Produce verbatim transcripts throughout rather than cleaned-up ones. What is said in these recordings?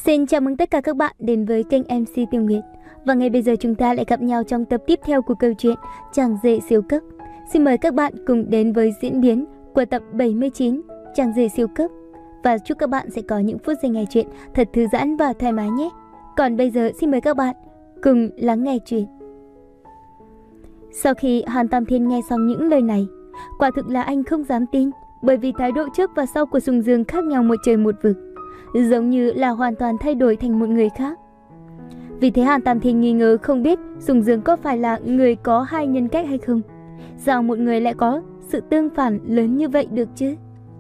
Xin chào mừng tất cả các bạn đến với kênh em xê Tiêu Nguyệt. Và ngay bây giờ chúng ta lại gặp nhau trong tập tiếp theo của câu chuyện Chàng rể siêu cấp. Xin mời các bạn cùng đến với diễn biến của tập bảy mươi chín Chàng rể siêu cấp. Và chúc các bạn sẽ có những phút giây nghe chuyện thật thư giãn và thoải mái nhé. Còn bây giờ xin mời các bạn cùng lắng nghe chuyện. Sau khi Hàn Tam Thiên nghe xong những lời này, quả thực là anh không dám tin, bởi vì thái độ trước và sau của Sùng Dương khác nhau một trời một vực, giống như là hoàn toàn thay đổi thành một người khác. Vì thế Hàn Tam Thiên nghi ngờ không biết Sùng Dương có phải là người có hai nhân cách hay không. Sao một người lại có sự tương phản lớn như vậy được chứ?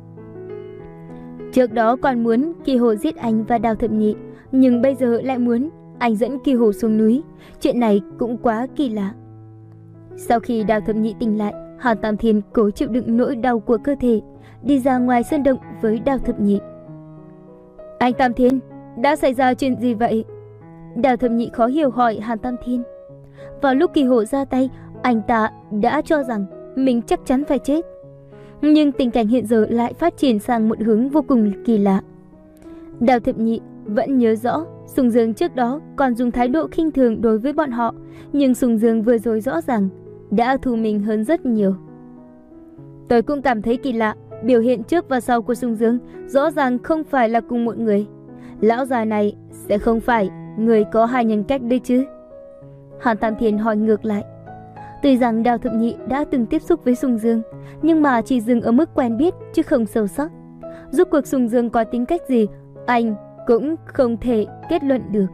Trước đó còn muốn Kỳ Hồ giết anh và Đào Thập Nhị, nhưng bây giờ lại muốn anh dẫn Kỳ Hồ xuống núi. Chuyện này cũng quá kỳ lạ. Sau khi Đào Thập Nhị tỉnh lại, Hàn Tam Thiên cố chịu đựng nỗi đau của cơ thể, đi ra ngoài sân động với Đào Thập Nhị. Anh Tam Thiên, đã xảy ra chuyện gì vậy? Đào Thập Nhị khó hiểu hỏi Hàn Tam Thiên. Vào lúc Kỳ Hồ ra tay, anh ta đã cho rằng mình chắc chắn phải chết. Nhưng tình cảnh hiện giờ lại phát triển sang một hướng vô cùng kỳ lạ. Đào Thập Nhị vẫn nhớ rõ Sùng Dương trước đó còn dùng thái độ khinh thường đối với bọn họ, nhưng Sùng Dương vừa rồi rõ ràng đã thù mình hơn rất nhiều. Tôi cũng cảm thấy kỳ lạ, biểu hiện trước và sau của Sùng Dương rõ ràng không phải là cùng một người. Lão già này sẽ không phải người có hai nhân cách đấy chứ? Hàn Tam Thiên hỏi ngược lại. Tuy rằng Đào Thập Nhị đã từng tiếp xúc với Sùng Dương, nhưng mà chỉ dừng ở mức quen biết chứ không sâu sắc. Rốt cuộc Sùng Dương có tính cách gì, anh cũng không thể kết luận được.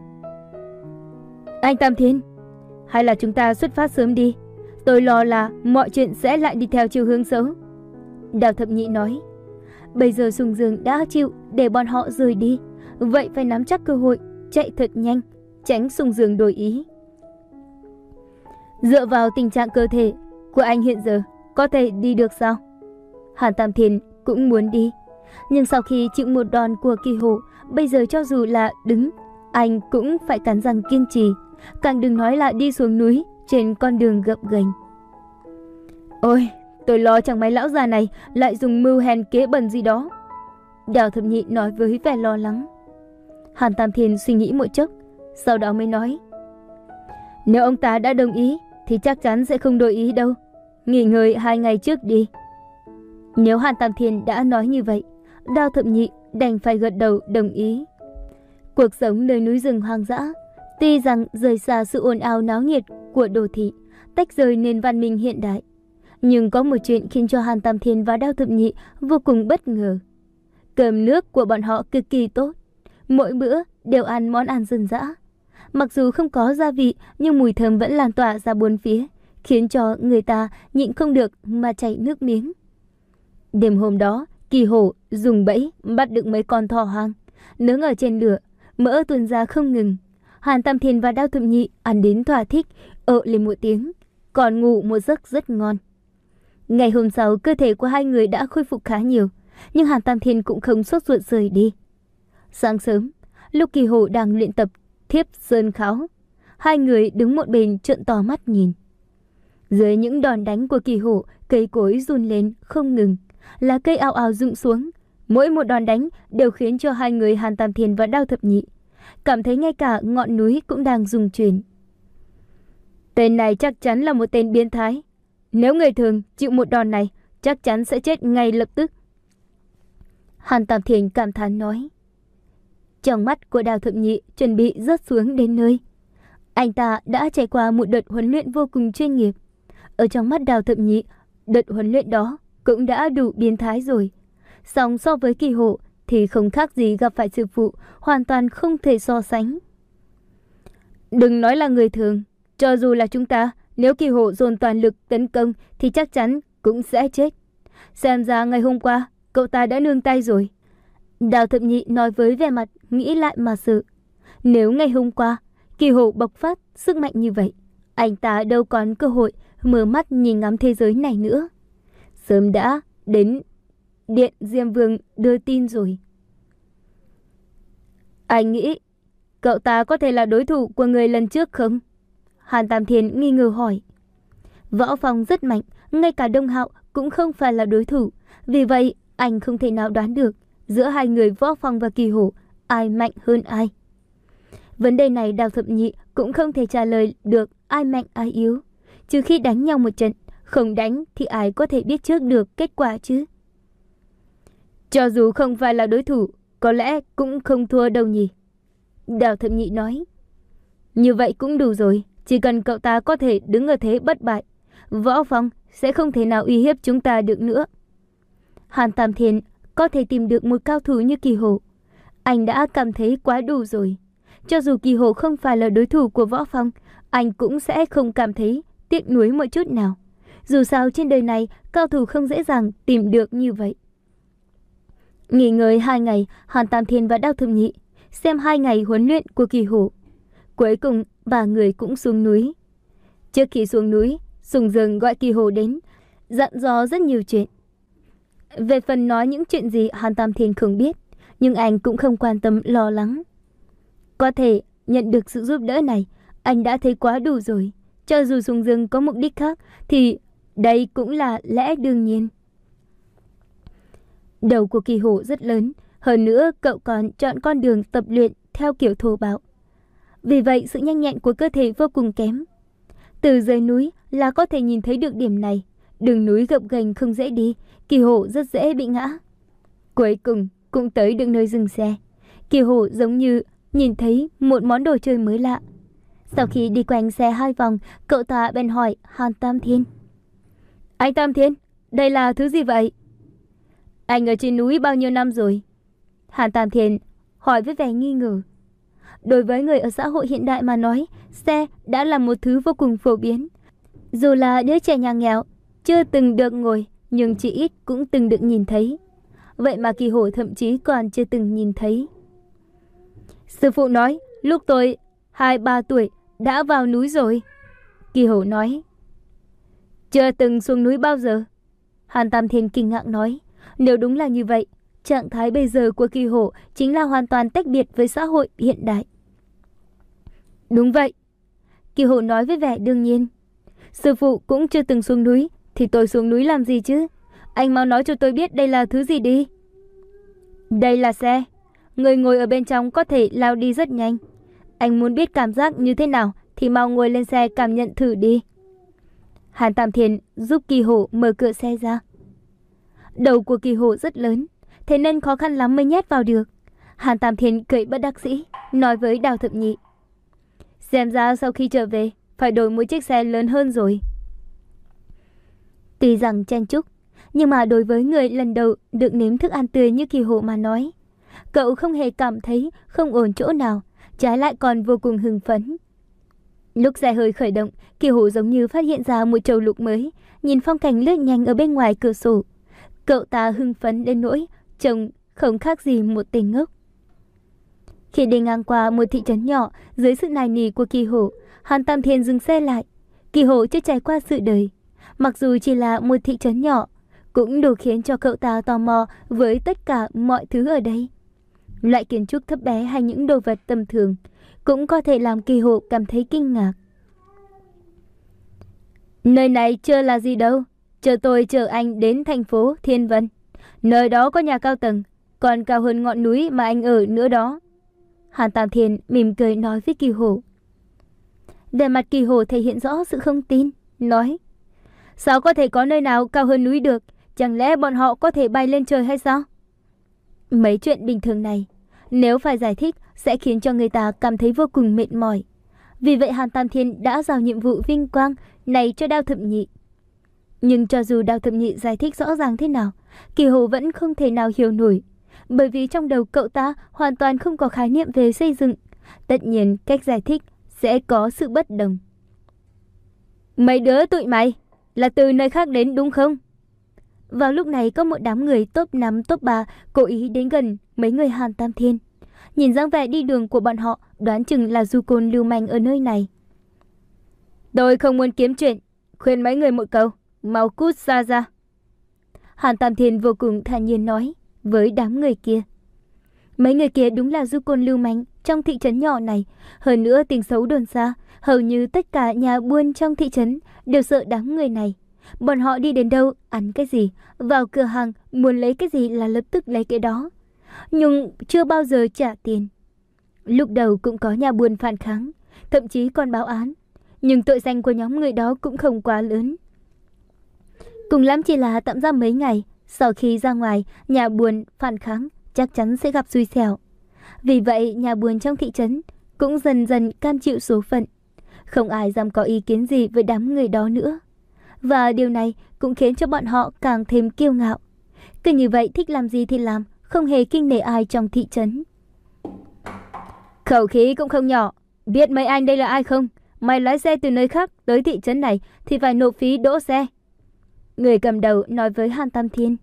Anh Tam Thiên, hay là chúng ta xuất phát sớm đi. Tôi lo là mọi chuyện sẽ lại đi theo chiều hướng xấu. Đào Thập Nhị nói. Bây giờ Sùng Dương đã chịu để bọn họ rời đi, vậy phải nắm chắc cơ hội, chạy thật nhanh, tránh Sùng Dương đổi ý. Dựa vào tình trạng cơ thể của anh hiện giờ, có thể đi được sao? Hàn Tam Thiên cũng muốn đi, nhưng sau khi chịu một đòn của Kỳ Hồ, bây giờ cho dù là đứng, anh cũng phải cắn răng kiên trì, càng đừng nói là đi xuống núi trên con đường gập ghềnh. Ôi, tôi lo chẳng mấy lão già này lại dùng mưu hèn kế bẩn gì đó. Đào Thập Nhị nói với vẻ lo lắng. Hàn Tam Thiên suy nghĩ một chốc, sau đó mới nói. Nếu ông ta đã đồng ý thì chắc chắn sẽ không đổi ý đâu. Nghỉ ngơi hai ngày trước đi. Nếu Hàn Tam Thiên đã nói như vậy, Đào Thập Nhị đành phải gật đầu đồng ý. Cuộc sống nơi núi rừng hoang dã, tuy rằng rời xa sự ồn ào náo nhiệt của đô thị, tách rời nền văn minh hiện đại, nhưng có một chuyện khiến cho Hàn Tam Thiên và Đào Thập Nhị vô cùng bất ngờ. Cơm nước của bọn họ cực kỳ tốt, mỗi bữa đều ăn món ăn dân dã. Mặc dù không có gia vị, nhưng mùi thơm vẫn lan tỏa ra bốn phía, khiến cho người ta nhịn không được mà chảy nước miếng. Đêm hôm đó, Kỳ Hổ dùng bẫy bắt được mấy con thỏ hoang, nướng ở trên lửa, mỡ tuôn ra không ngừng. Hàn Tam Thiên và Đào Thập Nhị ăn đến thỏa thích, ợ lên một tiếng, còn ngủ một giấc rất ngon. Ngày hôm sau, cơ thể của hai người đã khôi phục khá nhiều, nhưng Hàn Tam Thiên cũng không sốt ruột rời đi. Sáng sớm, lúc Kỳ Hổ đang luyện tập Thiếp Sơn Kháo, hai người đứng một bên trợn to mắt nhìn. Dưới những đòn đánh của Kỳ Hổ, cây cối run lên không ngừng, lá cây ào ào rụng xuống. Mỗi một đòn đánh đều khiến cho hai người Hàn Tam Thiên và Đào Thập Nhị cảm thấy ngay cả ngọn núi cũng đang rung chuyển. Tên này chắc chắn là một tên biến thái. Nếu người thường chịu một đòn này, chắc chắn sẽ chết ngay lập tức. Hàn Tam Thiên cảm thán nói. Trong mắt của Đào Thập Nhị chuẩn bị rớt xuống đến nơi. Anh ta đã trải qua một đợt huấn luyện vô cùng chuyên nghiệp. Ở trong mắt Đào Thập Nhị, đợt huấn luyện đó cũng đã đủ biến thái rồi. Song so với Kỳ Hộ thì không khác gì gặp phải sư phụ, hoàn toàn không thể so sánh. Đừng nói là người thường, cho dù là chúng ta, nếu Kỳ Hộ dồn toàn lực tấn công thì chắc chắn cũng sẽ chết. Xem ra ngày hôm qua cậu ta đã nương tay rồi. Đào Thập Nhị nói với vẻ mặt nghĩ lại mà sợ. Nếu ngày hôm qua Kỳ Hộ bộc phát sức mạnh như vậy, anh ta đâu còn cơ hội mở mắt nhìn ngắm thế giới này nữa. Sớm đã đến Điện Diêm Vương đưa tin rồi. Anh nghĩ cậu ta có thể là đối thủ của người lần trước không? Hàn Tam Thiên nghi ngờ hỏi. Võ Phong rất mạnh, ngay cả Đông Hạo cũng không phải là đối thủ. Vì vậy anh không thể nào đoán được giữa hai người Võ Phong và Kỳ Hổ ai mạnh hơn ai. Vấn đề này Đào Thập Nhị cũng không thể trả lời được ai mạnh ai yếu. Trừ khi đánh nhau một trận, không đánh thì ai có thể biết trước được kết quả chứ. Cho dù không phải là đối thủ, có lẽ cũng không thua đâu nhỉ. Đào Thập Nhị nói. Như vậy cũng đủ rồi, chỉ cần cậu ta có thể đứng ở thế bất bại, Võ Phong sẽ không thể nào uy hiếp chúng ta được nữa. Hàn Tam Thiên có thể tìm được một cao thủ như Kỳ Hổ, anh đã cảm thấy quá đủ rồi. Cho dù Kỳ Hổ không phải là đối thủ của Võ Phong, anh cũng sẽ không cảm thấy tiếc nuối một chút nào. Dù sao trên đời này, cao thủ không dễ dàng tìm được như vậy. Nghỉ ngơi hai ngày, Hàn Tam Thiên và Đao Thập Nhị xem hai ngày huấn luyện của Kỳ Hổ. Cuối cùng, ba người cũng xuống núi. Trước khi xuống núi, Sùng Dương gọi Kỳ Hổ đến, dặn dò rất nhiều chuyện. Về phần nói những chuyện gì Hàn Tam Thiên không biết, nhưng anh cũng không quan tâm lo lắng. Có thể nhận được sự giúp đỡ này, anh đã thấy quá đủ rồi. Cho dù Sùng Dương có mục đích khác, thì đây cũng là lẽ đương nhiên. Đầu của Kỳ Hổ rất lớn, hơn nữa cậu còn chọn con đường tập luyện theo kiểu thô bạo. Vì vậy sự nhanh nhẹn của cơ thể vô cùng kém. Từ dưới núi là có thể nhìn thấy được điểm này. Đường núi gập ghềnh không dễ đi, Kỳ Hổ rất dễ bị ngã. Cuối cùng cũng tới được nơi dừng xe. Kỳ Hổ giống như nhìn thấy một món đồ chơi mới lạ. Sau khi đi quanh xe hai vòng, cậu ta bèn hỏi Hàn Tam Thiên. Anh Tam Thiên, đây là thứ gì vậy? Anh ở trên núi bao nhiêu năm rồi? Hàn Tam Thiên hỏi với vẻ nghi ngờ. Đối với người ở xã hội hiện đại mà nói, xe đã là một thứ vô cùng phổ biến. Dù là đứa trẻ nhà nghèo, chưa từng được ngồi, nhưng chỉ ít cũng từng được nhìn thấy. Vậy mà Kỳ Hổ thậm chí còn chưa từng nhìn thấy. Sư phụ nói, lúc tôi hai ba tuổi đã vào núi rồi. Kỳ Hổ nói. Chưa từng xuống núi bao giờ. Hàn Tam Thiên kinh ngạc nói. Nếu đúng là như vậy, trạng thái bây giờ của Kỳ Hổ chính là hoàn toàn tách biệt với xã hội hiện đại. Đúng vậy. Kỳ Hổ nói với vẻ đương nhiên. Sư phụ cũng chưa từng xuống núi, thì tôi xuống núi làm gì chứ? Anh mau nói cho tôi biết đây là thứ gì đi. Đây là xe. Người ngồi ở bên trong có thể lao đi rất nhanh. Anh muốn biết cảm giác như thế nào thì mau ngồi lên xe cảm nhận thử đi. Hàn Tam Thiên giúp Kỳ Hổ mở cửa xe ra. Đầu của Kỳ Hổ rất lớn, thế nên khó khăn lắm mới nhét vào được. Hàn Tam Thiên cười bất đắc dĩ, nói với Đào Thập Nhị. Xem ra sau khi trở về, phải đổi một chiếc xe lớn hơn rồi. Tuy rằng chen chúc, nhưng mà đối với người lần đầu được nếm thức ăn tươi như Kỳ Hổ mà nói, cậu không hề cảm thấy không ổn chỗ nào, trái lại còn vô cùng hưng phấn. Lúc xe hơi khởi động, Kỳ Hổ giống như phát hiện ra một châu lục mới, nhìn phong cảnh lướt nhanh ở bên ngoài cửa sổ. Cậu ta hưng phấn đến nỗi trông không khác gì một tên ngốc. Khi đi ngang qua một thị trấn nhỏ, dưới sự nài nỉ của Kỳ Hổ, Hàn Tam Thiên dừng xe lại. Kỳ Hổ chưa trải qua sự đời, mặc dù chỉ là một thị trấn nhỏ, cũng đủ khiến cho cậu ta tò mò với tất cả mọi thứ ở đây. Loại kiến trúc thấp bé hay những đồ vật tầm thường cũng có thể làm Kỳ Hổ cảm thấy kinh ngạc. Nơi này chưa là gì đâu, chờ tôi chở anh đến thành phố Thiên Vân. Nơi đó có nhà cao tầng, còn cao hơn ngọn núi mà anh ở nữa đó. Hàn Tam Thiên mỉm cười nói với Kỳ Hổ. Vẻ mặt Kỳ Hổ thể hiện rõ sự không tin, nói. Sao có thể có nơi nào cao hơn núi được? Chẳng lẽ bọn họ có thể bay lên trời hay sao? Mấy chuyện bình thường này, nếu phải giải thích sẽ khiến cho người ta cảm thấy vô cùng mệt mỏi. Vì vậy Hàn Tam Thiên đã giao nhiệm vụ vinh quang này cho Đao Thập Nhị. Nhưng cho dù Đao Thập Nhị giải thích rõ ràng thế nào, Kỳ Hổ vẫn không thể nào hiểu nổi. Bởi vì trong đầu cậu ta hoàn toàn không có khái niệm về xây dựng. Tất nhiên cách giải thích sẽ có sự bất đồng. Mấy đứa tụi mày là từ nơi khác đến đúng không? Vào lúc này có một đám người top năm top ba cố ý đến gần mấy người Hàn Tam Thiên. Nhìn dáng vẻ đi đường của bọn họ, đoán chừng là du côn lưu manh ở nơi này. Tôi không muốn kiếm chuyện, khuyên mấy người một câu, mau cút xa ra. Hàn Tam Thiên vô cùng thản nhiên nói với đám người kia. Mấy người kia đúng là du côn lưu manh trong thị trấn nhỏ này. Hơn nữa tình xấu đồn xa, hầu như tất cả nhà buôn trong thị trấn đều sợ đám người này. Bọn họ đi đến đâu, ăn cái gì, vào cửa hàng muốn lấy cái gì là lập tức lấy cái đó, nhưng chưa bao giờ trả tiền. Lúc đầu cũng có nhà buôn phản kháng, thậm chí còn báo án. Nhưng tội danh của nhóm người đó cũng không quá lớn. Cùng lắm chỉ là tạm giam mấy ngày. Sau khi ra ngoài, nhà buôn phản kháng chắc chắn sẽ gặp xui xẻo. Vì vậy, nhà buôn trong thị trấn cũng dần dần cam chịu số phận. Không ai dám có ý kiến gì với đám người đó nữa. Và điều này cũng khiến cho bọn họ càng thêm kiêu ngạo. Cứ như vậy thích làm gì thì làm, không hề kinh nể ai trong thị trấn. Khẩu khí cũng không nhỏ. Biết mấy anh đây là ai không? Mày lái xe từ nơi khác tới thị trấn này thì phải nộp phí đỗ xe. Người cầm đầu nói với Hàn Tam Thiên.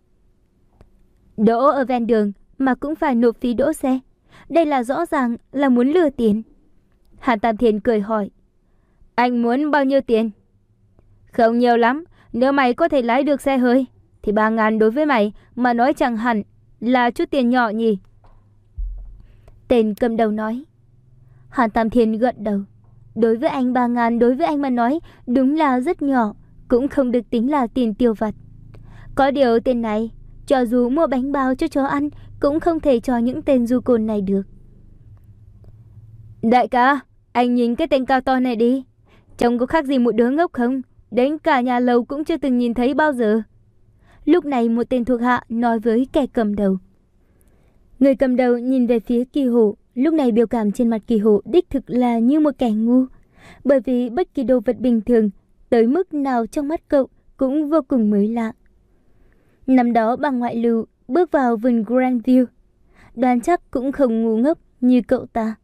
Đỗ ở ven đường mà cũng phải nộp phí đỗ xe. Đây là rõ ràng là muốn lừa tiền. Hàn Tam Thiên cười hỏi. Anh muốn bao nhiêu tiền? Không nhiều lắm. Nếu mày có thể lái được xe hơi thì ba ngàn đối với mày mà nói chẳng hẳn là chút tiền nhỏ nhỉ. Tên cầm đầu nói. Hàn Tam Thiên gật đầu. Đối với anh ba ngàn đối với anh mà nói đúng là rất nhỏ, cũng không được tính là tiền tiêu vặt. Có điều tên này, cho dù mua bánh bao cho chó ăn, cũng không thể cho những tên du côn này được. Đại ca, anh nhìn cái tên cao to này đi. Trông có khác gì một đứa ngốc không? Đến cả nhà lầu cũng chưa từng nhìn thấy bao giờ. Lúc này một tên thuộc hạ nói với kẻ cầm đầu. Người cầm đầu nhìn về phía Kỳ Hổ. Lúc này biểu cảm trên mặt Kỳ Hổ đích thực là như một kẻ ngu. Bởi vì bất kỳ đồ vật bình thường tới mức nào trong mắt cậu cũng vô cùng mới lạ. Năm đó bằng ngoại lưu bước vào vườn Grandview, đoán chắc cũng không ngu ngốc như cậu ta.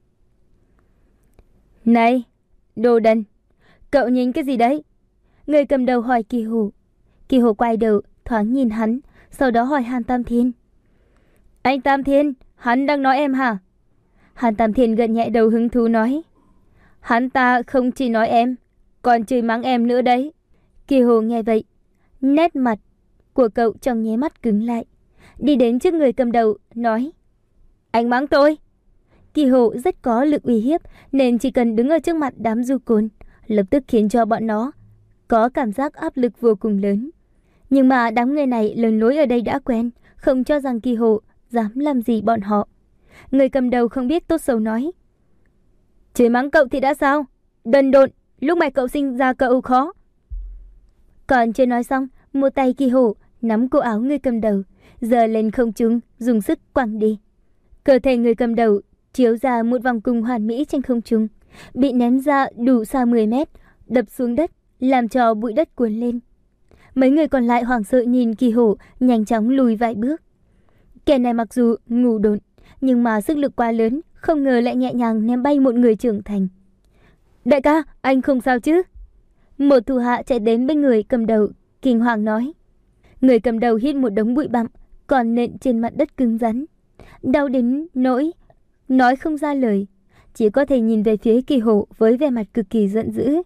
Này, đồ đần, cậu nhìn cái gì đấy? Người cầm đầu hỏi Kỳ Hổ. Kỳ Hổ quay đầu thoáng nhìn hắn, sau đó hỏi Hàn Tam Thiên. Anh Tam Thiên, hắn đang nói em hả? Hàn Tam Thiên gật nhẹ đầu hứng thú nói. Hắn ta không chỉ nói em, còn chửi mắng em nữa đấy. Kỳ Hổ nghe vậy, nét mặt của cậu trong nháy mắt cứng lại. Đi đến trước người cầm đầu, nói. Anh mắng tôi. Kỳ Hổ rất có lực uy hiếp, nên chỉ cần đứng ở trước mặt đám du côn, lập tức khiến cho bọn nó có cảm giác áp lực vô cùng lớn. Nhưng mà đám người này lớn lối ở đây đã quen, không cho rằng Kỳ Hổ dám làm gì bọn họ. Người cầm đầu không biết tốt xấu nói. Chửi mắng cậu thì đã sao? Đần độn, lúc này cậu sinh ra cậu khó. Còn chưa nói xong, một tay Kỳ Hổ nắm cổ áo người cầm đầu, giơ lên không trung, dùng sức quẳng đi. Cơ thể người cầm đầu chiếu ra một vòng cung hoàn mỹ trên không trung, bị ném ra đủ xa mười mét, đập xuống đất, làm cho bụi đất cuốn lên. Mấy người còn lại hoảng sợ nhìn Kỳ Hổ nhanh chóng lùi vài bước. Kẻ này mặc dù ngu độn, nhưng mà sức lực quá lớn, không ngờ lại nhẹ nhàng ném bay một người trưởng thành. Đại ca, anh không sao chứ? Một thủ hạ chạy đến bên người cầm đầu, kinh hoàng nói. Người cầm đầu hít một đống bụi bặm còn nện trên mặt đất cứng rắn, đau đến nỗi nói không ra lời, chỉ có thể nhìn về phía Kỳ Hổ với vẻ mặt cực kỳ giận dữ.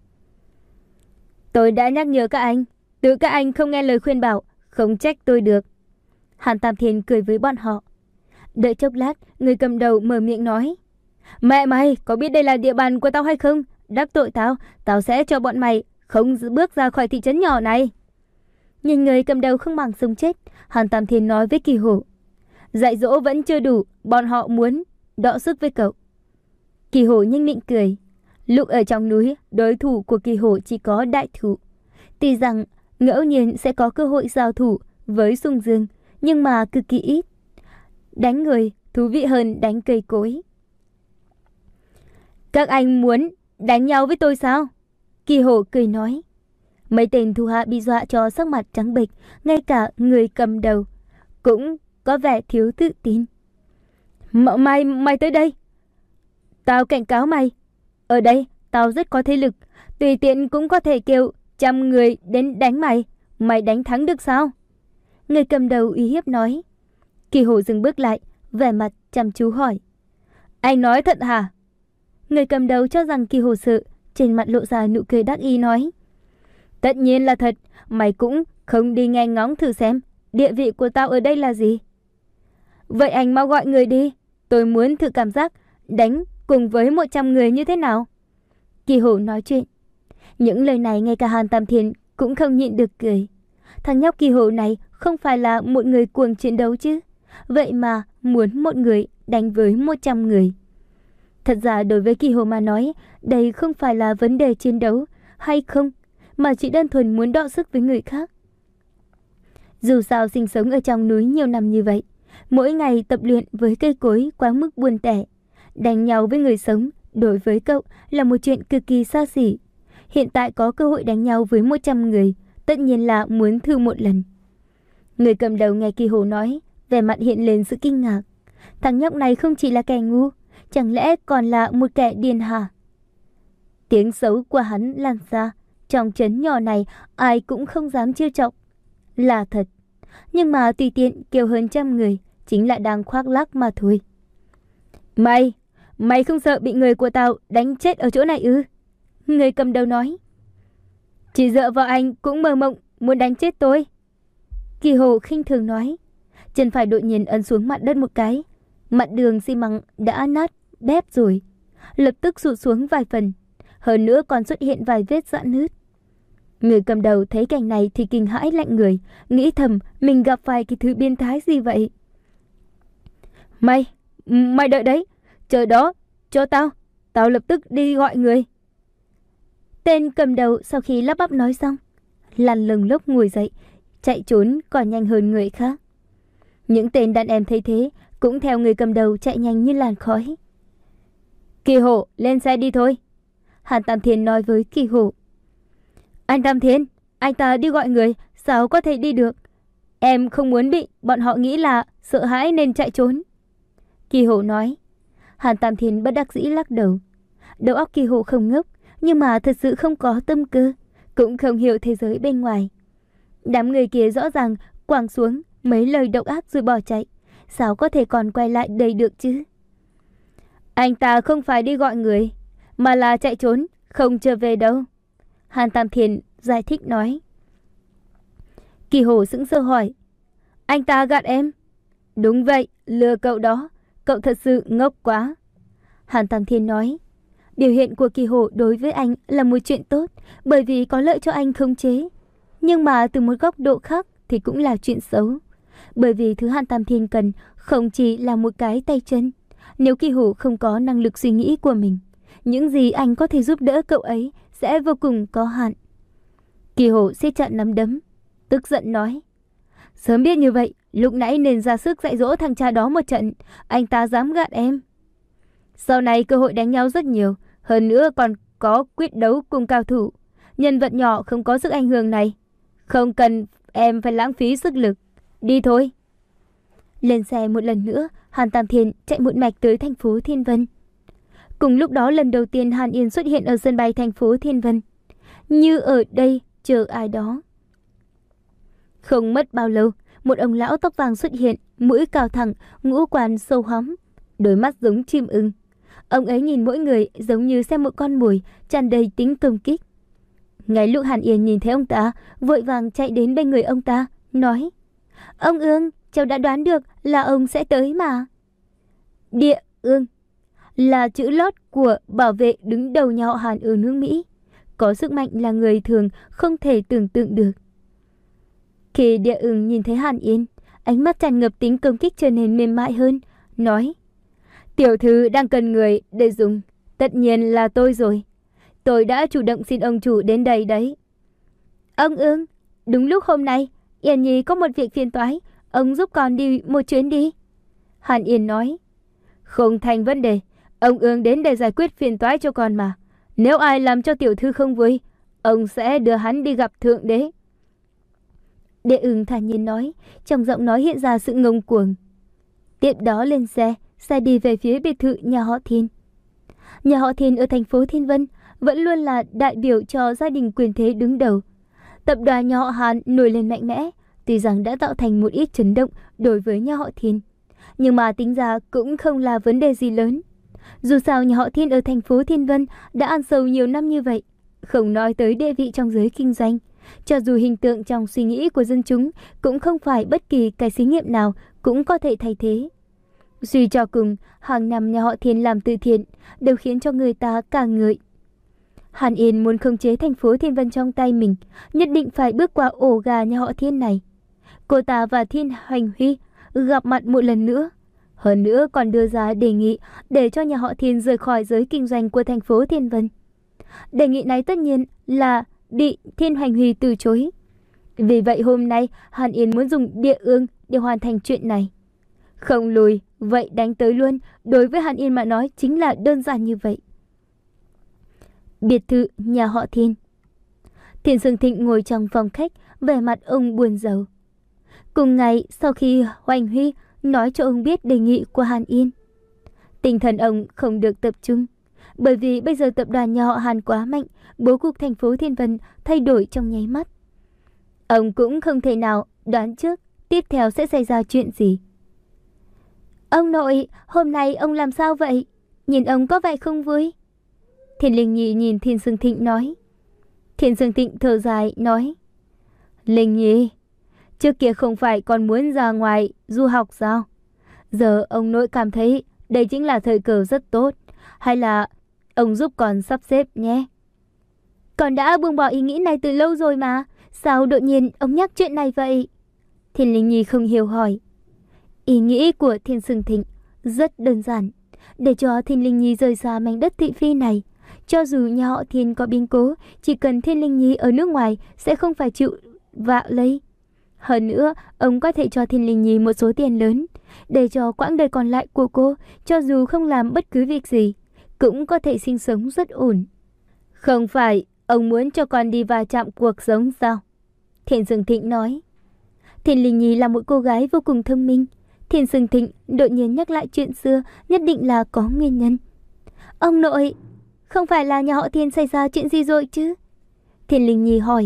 Tôi đã nhắc nhở các anh, tự các anh không nghe lời khuyên bảo, không trách tôi được. Hàn Tam Thiên cười với bọn họ. Đợi chốc lát, người cầm đầu mở miệng nói. Mẹ mày, có biết đây là địa bàn của tao hay không? Đắc tội tao, tao sẽ cho bọn mày không bước ra khỏi thị trấn nhỏ này. Nhìn người cầm đầu không màng sống chết, Hàn Tam Thiên nói với Kỳ Hổ. Dạy dỗ vẫn chưa đủ, bọn họ muốn đọ sức với cậu. Kỳ Hổ nhanh nịnh cười. Lúc ở trong núi, đối thủ của Kỳ Hổ chỉ có đại thụ. Tuy rằng ngẫu nhiên sẽ có cơ hội giao thủ với Sung Dương, nhưng mà cực kỳ ít. Đánh người thú vị hơn đánh cây cối. Các anh muốn đánh nhau với tôi sao? Kỳ Hổ cười nói. Mấy tên thủ hạ bị dọa cho sắc mặt trắng bệch, ngay cả người cầm đầu cũng có vẻ thiếu tự tin. M- mày, mày tới đây. Tao cảnh cáo mày. Ở đây, tao rất có thế lực. Tùy tiện cũng có thể kêu trăm người đến đánh mày. Mày đánh thắng được sao? Người cầm đầu uy hiếp nói. Kỳ Hổ dừng bước lại, vẻ mặt chăm chú hỏi. Anh nói thật hả? Người cầm đầu cho rằng Kỳ Hổ sợ, trên mặt lộ ra nụ cười đắc ý nói. Tất nhiên là thật, mày cũng không đi nghe ngóng thử xem địa vị của tao ở đây là gì. Vậy anh mau gọi người đi, tôi muốn thử cảm giác đánh cùng với một trăm người như thế nào. Kỳ Hổ nói chuyện. Những lời này ngay cả Hàn Tam Thiên cũng không nhịn được cười. Thằng nhóc Kỳ Hổ này không phải là một người cuồng chiến đấu chứ. Vậy mà muốn một người đánh với một trăm người. Thật ra đối với Kỳ Hồ mà nói, đây không phải là vấn đề chiến đấu hay không, mà chỉ đơn thuần muốn đọ sức với người khác. Dù sao sinh sống ở trong núi nhiều năm như vậy, mỗi ngày tập luyện với cây cối quá mức buồn tẻ. Đánh nhau với người sống đối với cậu là một chuyện cực kỳ xa xỉ. Hiện tại có cơ hội đánh nhau với một trăm người, tất nhiên là muốn thử một lần. Người cầm đầu nghe Kỳ Hồ nói, vẻ mặt hiện lên sự kinh ngạc. Thằng nhóc này không chỉ là kẻ ngu, chẳng lẽ còn là một kẻ điên hả? Tiếng xấu của hắn lan xa, trong trấn nhỏ này ai cũng không dám trêu chọc. Là thật, nhưng mà tùy tiện kêu hơn trăm người chính là đang khoác lác mà thôi. Mày, mày không sợ bị người của tao đánh chết ở chỗ này ư? Người cầm đầu nói. Chỉ dựa vào anh cũng mơ mộng muốn đánh chết tôi. Kỳ Hồ khinh thường nói. Chân phải đột nhiên ấn xuống mặt đất một cái. Mặt đường xi măng đã nát bép rồi, lập tức sụt xuống vài phần, hơn nữa còn xuất hiện vài vết rạn nứt. Người cầm đầu thấy cảnh này thì kinh hãi lạnh người, nghĩ thầm mình gặp phải cái thứ biến thái gì vậy. Mày, mày đợi đấy, chờ đó, cho tao, tao lập tức đi gọi người. Tên cầm đầu sau khi lắp bắp nói xong, lăn lừng lốc ngồi dậy, chạy trốn còn nhanh hơn người khác. Những tên đàn em thấy thế cũng theo người cầm đầu chạy nhanh như làn khói. Kỳ Hồ, lên xe đi thôi. Hàn Tam Thiên nói với Kỳ Hồ. Anh Tam Thiên, anh ta đi gọi người, sao có thể đi được? Em không muốn bị bọn họ nghĩ là sợ hãi nên chạy trốn. Kỳ Hồ nói. Hàn Tam Thiên bất đắc dĩ lắc đầu. Đầu óc Kỳ Hồ không ngốc, nhưng mà thật sự không có tâm cơ, cũng không hiểu thế giới bên ngoài. Đám người kia rõ ràng quẳng xuống mấy lời độc ác rồi bỏ chạy, sao có thể còn quay lại đây được chứ? Anh ta không phải đi gọi người, mà là chạy trốn, không trở về đâu. Hàn Tam Thiên giải thích nói. Kỳ Hồ sững sờ hỏi. Anh ta gạt em? Đúng vậy, lừa cậu đó, cậu thật sự ngốc quá. Hàn Tam Thiên nói. Biểu hiện của Kỳ Hồ đối với anh là một chuyện tốt, bởi vì có lợi cho anh khống chế. Nhưng mà từ một góc độ khác thì cũng là chuyện xấu. Bởi vì thứ Hàn Tam Thiên cần không chỉ là một cái tay chân. Nếu Kỳ Hồ không có năng lực suy nghĩ của mình, những gì anh có thể giúp đỡ cậu ấy sẽ vô cùng có hạn. Kỳ Hồ siết chặt nắm đấm, tức giận nói. Sớm biết như vậy, lúc nãy nên ra sức dạy dỗ thằng cha đó một trận, anh ta dám gạt em. Sau này cơ hội đánh nhau rất nhiều, hơn nữa còn có quyết đấu cùng cao thủ. Nhân vật nhỏ không có sức ảnh hưởng này, không cần em phải lãng phí sức lực. Đi thôi. Lên xe một lần nữa, Hàn Tam Thiên chạy một mạch tới thành phố Thiên Vân. Cùng lúc đó lần đầu tiên Hàn Yên xuất hiện ở sân bay thành phố Thiên Vân, như ở đây chờ ai đó. Không mất bao lâu, một ông lão tóc vàng xuất hiện, mũi cao thẳng, ngũ quan sâu hóm, đôi mắt giống chim ưng. Ông ấy nhìn mỗi người giống như xem một con mồi, tràn đầy tính công kích. Ngay lúc Hàn Yên nhìn thấy ông ta, vội vàng chạy đến bên người ông ta, nói. Ông Ương, cháu đã đoán được là ông sẽ tới mà. Địa Ương là chữ lót của bảo vệ đứng đầu nhà họ Hàn ở nước Mỹ, có sức mạnh là người thường không thể tưởng tượng được. Khi Địa Ương nhìn thấy Hàn Yên, ánh mắt tràn ngập tính công kích trở nên mềm mại hơn, nói. Tiểu thư đang cần người để dùng, tất nhiên là tôi rồi. Tôi đã chủ động xin ông chủ đến đây đấy. Ông Ương, đúng lúc hôm nay Yên Nhi có một việc phiền toái, ông giúp con đi một chuyến đi. Hàn Yên nói. Không thành vấn đề, ông Ương đến để giải quyết phiền toái cho con mà. Nếu ai làm cho tiểu thư không vui, ông sẽ đưa hắn đi gặp thượng đế. Địa Ương thản nhiên nói, trong giọng nói hiện ra sự ngông cuồng. Tiếp đó lên xe, xe đi về phía biệt thự nhà họ Thiên. Nhà họ Thiên ở thành phố Thiên Vân vẫn luôn là đại biểu cho gia đình quyền thế đứng đầu. Tập đoàn nhà họ Hàn nổi lên mạnh mẽ, tuy rằng đã tạo thành một ít chấn động đối với nhà họ Thiên, nhưng mà tính ra cũng không là vấn đề gì lớn. Dù sao nhà họ Thiên ở thành phố Thiên Vân đã ăn sâu nhiều năm như vậy, không nói tới địa vị trong giới kinh doanh, cho dù hình tượng trong suy nghĩ của dân chúng cũng không phải bất kỳ cái xí nghiệp nào cũng có thể thay thế. Suy cho cùng, hàng năm nhà họ Thiên làm từ thiện đều khiến cho người ta càng ngợi. Hàn Yên muốn khống chế thành phố Thiên Vân trong tay mình, nhất định phải bước qua ổ gà nhà họ Thiên này. Cô ta và Thiên Hoành Huy gặp mặt một lần nữa, Hơn nữa còn đưa ra đề nghị để cho nhà họ Thiên rời khỏi giới kinh doanh của thành phố Thiên Vân. Đề nghị này tất nhiên là bị Thiên Hoành Huy từ chối. Vì vậy hôm nay Hàn Yên muốn dùng địa ương để hoàn thành chuyện này. Không lùi, vậy đánh tới luôn, đối với Hàn Yên mà nói chính là đơn giản như vậy. Biệt thự nhà họ Thiên. Thiên Sương Thịnh ngồi trong phòng khách, vẻ mặt ông buồn rầu. Cùng ngày sau khi Hoành Huy nói cho ông biết đề nghị của Hàn Yên, tinh thần ông không được tập trung. Bởi vì bây giờ tập đoàn nhà họ Hàn quá mạnh, bố cục thành phố Thiên Vân thay đổi trong nháy mắt. Ông cũng không thể nào đoán trước tiếp theo sẽ xảy ra chuyện gì. Ông nội, hôm nay ông làm sao vậy? Nhìn ông có vẻ không vui. Thiên Linh Nhi nhìn Thiên Sương Thịnh nói. Thiên Sương Thịnh thở dài nói. Linh Nhi, trước kia không phải còn muốn ra ngoài du học sao? Giờ ông nội cảm thấy đây chính là thời cơ rất tốt. Hay là ông giúp con sắp xếp nhé. Con đã buông bỏ ý nghĩ này từ lâu rồi mà. Sao đột nhiên ông nhắc chuyện này vậy? Thiên Linh Nhi không hiểu hỏi. Ý nghĩ của Thiên Sương Thịnh rất đơn giản. Để cho Thiên Linh Nhi rời xa mảnh đất thị phi này. Cho dù nhà họ Thiên có biến cố, chỉ cần Thiên Linh Nhi ở nước ngoài sẽ không phải chịu vạ lây. Hơn nữa, ông có thể cho Thiên Linh Nhi một số tiền lớn, để cho quãng đời còn lại của cô, cho dù không làm bất cứ việc gì, cũng có thể sinh sống rất ổn. Không phải ông muốn cho con đi va chạm cuộc sống sao? Thiên Sương Thịnh nói. Thiên Linh Nhi là một cô gái vô cùng thông minh. Thiên Sương Thịnh đột nhiên nhắc lại chuyện xưa, nhất định là có nguyên nhân. Ông nội, không phải là nhà họ Thiên xảy ra chuyện gì rồi chứ? Thiên Linh Nhi hỏi.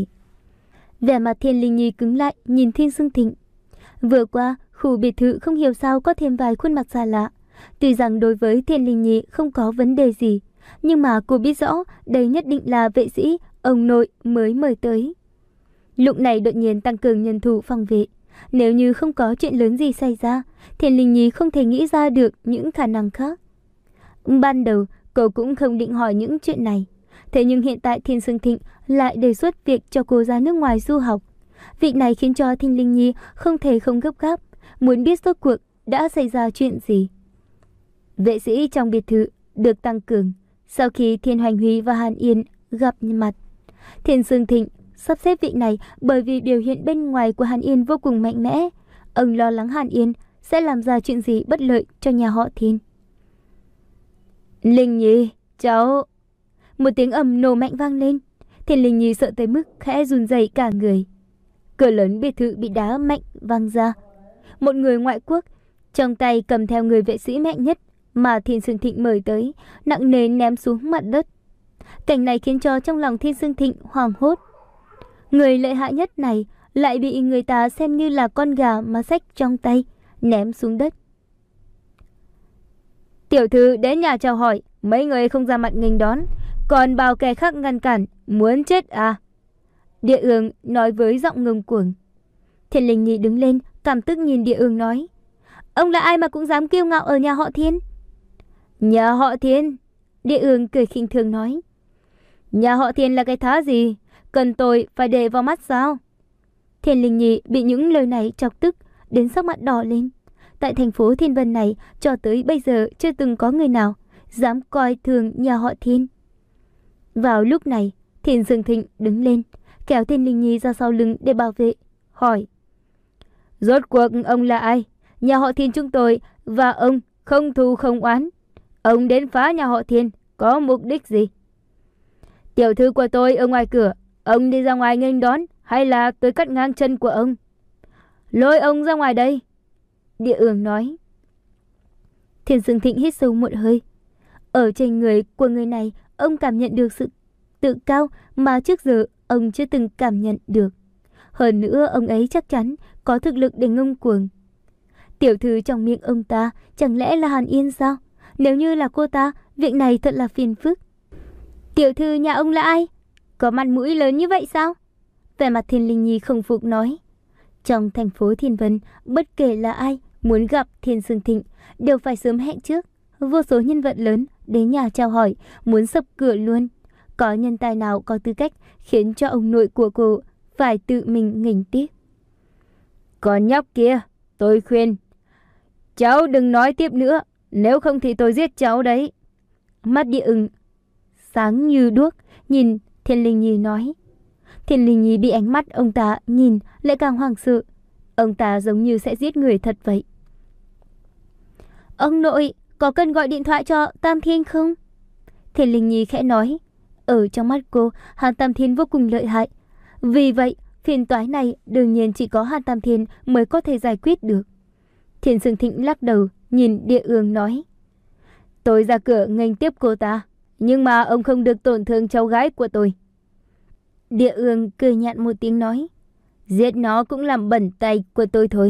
Vẻ mặt Thiên Linh Nhi cứng lại nhìn Thiên Sương Thịnh. Vừa qua, khu biệt thự không hiểu sao có thêm vài khuôn mặt xa lạ. Tuy rằng đối với Thiên Linh Nhi không có vấn đề gì, nhưng mà cô biết rõ đây nhất định là vệ sĩ ông nội mới mời tới. Lúc này đột nhiên tăng cường nhân thủ phòng vệ. Nếu như không có chuyện lớn gì xảy ra, Thiên Linh Nhi không thể nghĩ ra được những khả năng khác. Ban đầu cô cũng không định hỏi những chuyện này. Thế nhưng hiện tại Thiên Sương Thịnh lại đề xuất việc cho cô ra nước ngoài du học. Việc này khiến cho Thiên Linh Nhi không thể không gấp gáp, muốn biết rốt cuộc đã xảy ra chuyện gì. Vệ sĩ trong biệt thự được tăng cường. Sau khi Thiên Hoành Huy và Hàn Yên gặp mặt, Thiên Sương Thịnh sắp xếp việc này bởi vì biểu hiện bên ngoài của Hàn Yên vô cùng mạnh mẽ. Ông lo lắng Hàn Yên sẽ làm ra chuyện gì bất lợi cho nhà họ Thiên. Linh Nhi, cháu... Một tiếng ầm nổ mạnh vang lên. Thiên Linh Nhi sợ tới mức khẽ run rẩy cả người. Cửa lớn biệt thự bị đá mạnh vang ra. Một người ngoại quốc trong tay cầm theo người vệ sĩ mạnh nhất mà Thiên Sương Thịnh mời tới, nặng nề ném xuống mặt đất. Cảnh này khiến cho trong lòng Thiên Sương Thịnh hoảng hốt. Người lợi hại nhất này lại bị người ta xem như là con gà mà xách trong tay, ném xuống đất. Tiểu thư đến nhà chào hỏi, mấy người không ra mặt nghênh đón, còn bao kẻ khác ngăn cản, muốn chết à? Địa Ương nói với giọng ngông cuồng. Thiên Linh Nhi đứng lên, cảm tức nhìn Địa Ương nói. Ông là ai mà cũng dám kiêu ngạo ở nhà họ Thiên? Nhà họ Thiên? Địa Ương cười khinh thường nói. Nhà họ Thiên là cái thá gì? Cần tôi phải để vào mắt sao? Thiên Linh Nhi bị những lời này chọc tức đến sắc mặt đỏ lên. Tại thành phố Thiên Vân này, cho tới bây giờ chưa từng có người nào dám coi thường nhà họ Thiên. Vào lúc này, Thiên Sương Thịnh đứng lên, kéo Thiên Linh Nhi ra sau lưng để bảo vệ, hỏi. Rốt cuộc ông là ai? Nhà họ Thiên chúng tôi và ông không thù không oán. Ông đến phá nhà họ Thiên có mục đích gì? Tiểu thư của tôi ở ngoài cửa, ông đi ra ngoài nghênh đón hay là tôi cắt ngang chân của ông? Lôi ông ra ngoài đây. Địa Ương nói. Thiên Sương Thịnh hít sâu một hơi. Ở trên người của người này, ông cảm nhận được sự tự cao mà trước giờ ông chưa từng cảm nhận được. Hơn nữa ông ấy chắc chắn có thực lực để ngông cuồng. Tiểu thư trong miệng ông ta chẳng lẽ là Hàn Yên sao? Nếu như là cô ta, việc này thật là phiền phức. Tiểu thư nhà ông là ai? Có mặt mũi lớn như vậy sao? Vẻ mặt Thiên Linh Nhi không phục nói. Trong thành phố Thiên Vân, bất kể là ai muốn gặp Thiên Sương Thịnh đều phải sớm hẹn trước. Vô số nhân vật lớn đến nhà chào hỏi, muốn sập cửa luôn. Có nhân tài nào có tư cách khiến cho ông nội của cô phải tự mình nghênh tiếp? Con nhóc kia, tôi khuyên cháu đừng nói tiếp nữa, nếu không thì tôi giết cháu đấy. Mắt Địa Ưng sáng như đuốc, nhìn Thiên Linh Nhi nói. Thiên Linh Nhi bị ánh mắt ông ta nhìn lại càng hoảng sợ. Ông ta giống như sẽ giết người thật vậy. Ông nội, có cần gọi điện thoại cho Tam Thiên không? Thiên Linh Nhi khẽ nói. Ở trong mắt cô, Hàn Tam Thiên vô cùng lợi hại. Vì vậy, phiền toái này đương nhiên chỉ có Hàn Tam Thiên mới có thể giải quyết được. Thiên Sương Thịnh lắc đầu, nhìn Địa Ương nói. Tôi ra cửa nghênh tiếp cô ta, nhưng mà ông không được tổn thương cháu gái của tôi. Địa Ương cười nhạt một tiếng nói. Giết nó cũng làm bẩn tay của tôi thôi.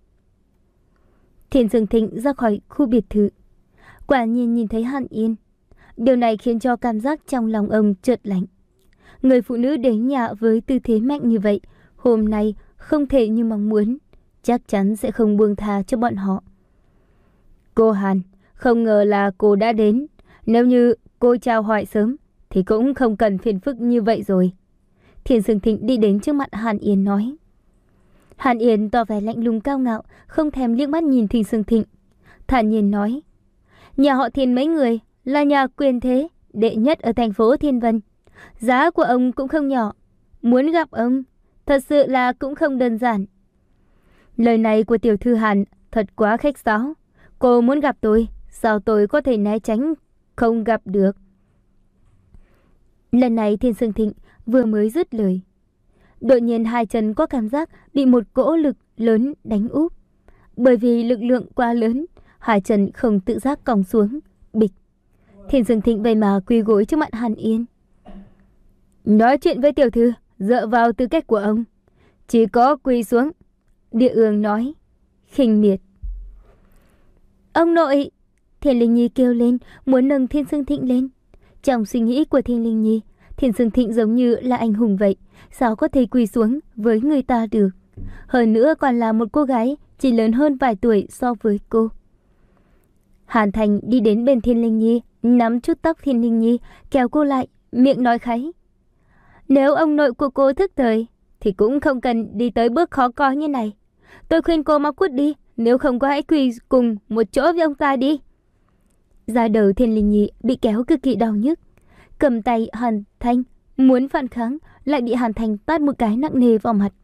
Thiên Sương Thịnh ra khỏi khu biệt thự. Quả nhiên nhìn thấy Hàn Yên. Điều này khiến cho cảm giác trong lòng ông chợt lạnh. Người phụ nữ đến nhà với tư thế mạnh như vậy, hôm nay không thể như mong muốn, chắc chắn sẽ không buông tha cho bọn họ. Cô Hàn, không ngờ là cô đã đến. Nếu như cô chào hỏi sớm thì cũng không cần phiền phức như vậy rồi. Thiên Sương Thịnh đi đến trước mặt Hàn Yên nói. Hàn Yên tỏ vẻ lạnh lùng cao ngạo, không thèm liếc mắt nhìn Thiên Sương Thịnh. Thản nhiên nói. Nhà họ Thiên mấy người là nhà quyền thế đệ nhất ở thành phố Thiên Vân. Giá của ông cũng không nhỏ. Muốn gặp ông thật sự là cũng không đơn giản. Lời này của tiểu thư Hàn thật quá khách sáo. Cô muốn gặp tôi, sao tôi có thể né tránh không gặp được? Lần này Thiên Sương Thịnh vừa mới dứt lời, đột nhiên hai chân có cảm giác bị một cỗ lực lớn đánh úp. Bởi vì lực lượng quá lớn, hai chân không tự giác còng xuống, bịch. Thiên Sương Thịnh vậy mà quỳ gối trước mặt Hàn Yên. Nói chuyện với tiểu thư dựa vào tư cách của ông, chỉ có quỳ xuống. Địa Ương nói, khinh miệt. Ông nội! Thiên Linh Nhi kêu lên, muốn nâng Thiên Sương Thịnh lên. Trong suy nghĩ của Thiên Linh Nhi, Thiên Sương Thịnh giống như là anh hùng vậy, sao có thể quỳ xuống với người ta được? Hơn nữa còn là một cô gái chỉ lớn hơn vài tuổi so với cô. Hàn Thành đi đến bên Thiên Linh Nhi, nắm chút tóc Thiên Linh Nhi, kéo cô lại, miệng nói kháy. Nếu ông nội của cô thức thời, thì cũng không cần đi tới bước khó coi như này. Tôi khuyên cô mau cút đi, nếu không có hãy quỳ cùng một chỗ với ông ta đi. Da đầu Thiên Linh Nhi bị kéo cực kỳ đau nhức. Cầm tay Hàn Thành muốn phản kháng, lại bị Hàn Thành tát một cái nặng nề vào mặt.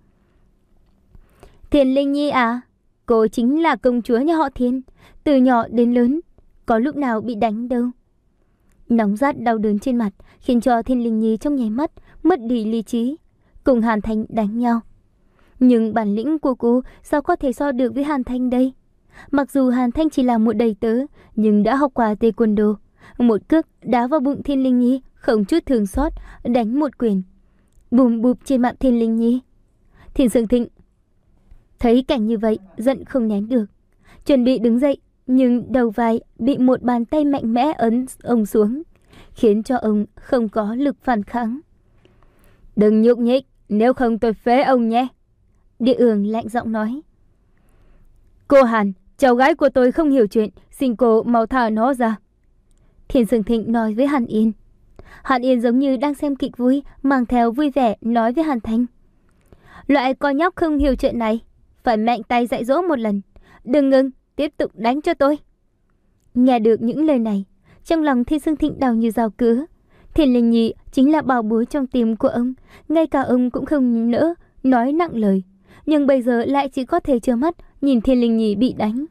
Thiên Linh Nhi à, cô chính là công chúa nhà họ Thiên, từ nhỏ đến lớn, có lúc nào bị đánh đâu. Nóng rát đau đớn trên mặt khiến cho Thiên Linh Nhi trong nháy mắt mất đi lý trí, cùng Hàn Thành đánh nhau. Nhưng bản lĩnh của cô sao có thể so được với Hàn Thanh đây? Mặc dù Hàn Thanh chỉ là một đầy tớ, nhưng đã học qua taekwondo. Một cước đá vào bụng Thiên Linh Nhi, không chút thương xót, đánh một quyền, bùm bụp trên mặt Thiên Linh Nhi. Thiên Sương Thịnh thấy cảnh như vậy, giận không nén được, chuẩn bị đứng dậy, nhưng đầu vai bị một bàn tay mạnh mẽ ấn ông xuống, khiến cho ông không có lực phản kháng. Đừng nhúc nhích, nếu không tôi phế ông nhé. Địa Ương lạnh giọng nói. Cô Hàn, cháu gái của tôi không hiểu chuyện, xin cô mau thả nó ra. Thiên Sương Thịnh nói với Hàn Yên. Hàn Yên giống như đang xem kịch vui, mang theo vui vẻ nói với Hàn Thanh. Loại con nhóc không hiểu chuyện này, phải mạnh tay dạy dỗ một lần. Đừng ngừng, tiếp tục đánh cho tôi. Nghe được những lời này, trong lòng Thiên Sương Thịnh đau như dao cứa. Thiên Linh Nhi chính là bảo bối trong tim của ông, ngay cả ông cũng không nỡ nói nặng lời, nhưng bây giờ lại chỉ có thể trơ mắt nhìn Thiên Linh Nhi bị đánh.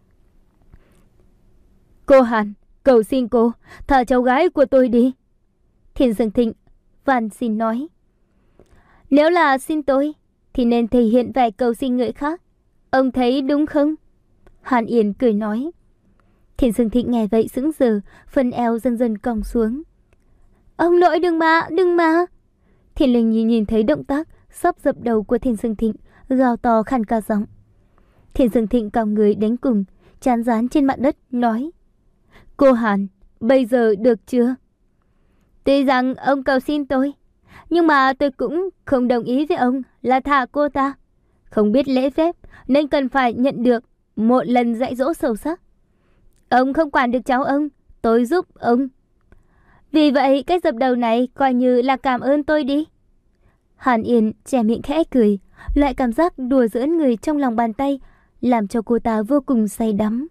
Cô Hàn, cầu xin cô, thả cháu gái của tôi đi. Thiên Sương Thịnh van xin nói. Nếu là xin tôi, thì nên thể hiện vẻ cầu xin người khác. Ông thấy đúng không? Hàn Yên cười nói. Thiên Sương Thịnh nghe vậy sững sờ, phần eo dần dần cong xuống. Ông nội đừng mà, đừng mà. Thiên Linh Nhi nhìn thấy động tác sắp dập đầu của Thiên Sương Thịnh, gào to khàn cả giọng. Thiên Sương Thịnh còng người đến cùng, chán dán trên mặt đất, nói. Cô Hàn, bây giờ được chưa? Tuy rằng ông cầu xin tôi, nhưng mà tôi cũng không đồng ý với ông là thả cô ta. Không biết lễ phép, nên cần phải nhận được một lần dạy dỗ sâu sắc. Ông không quản được cháu ông, tôi giúp ông. Vì vậy, cái dập đầu này coi như là cảm ơn tôi đi. Hàn Yên che miệng khẽ cười, loại cảm giác đùa giỡn người trong lòng bàn tay làm cho cô ta vô cùng say đắm.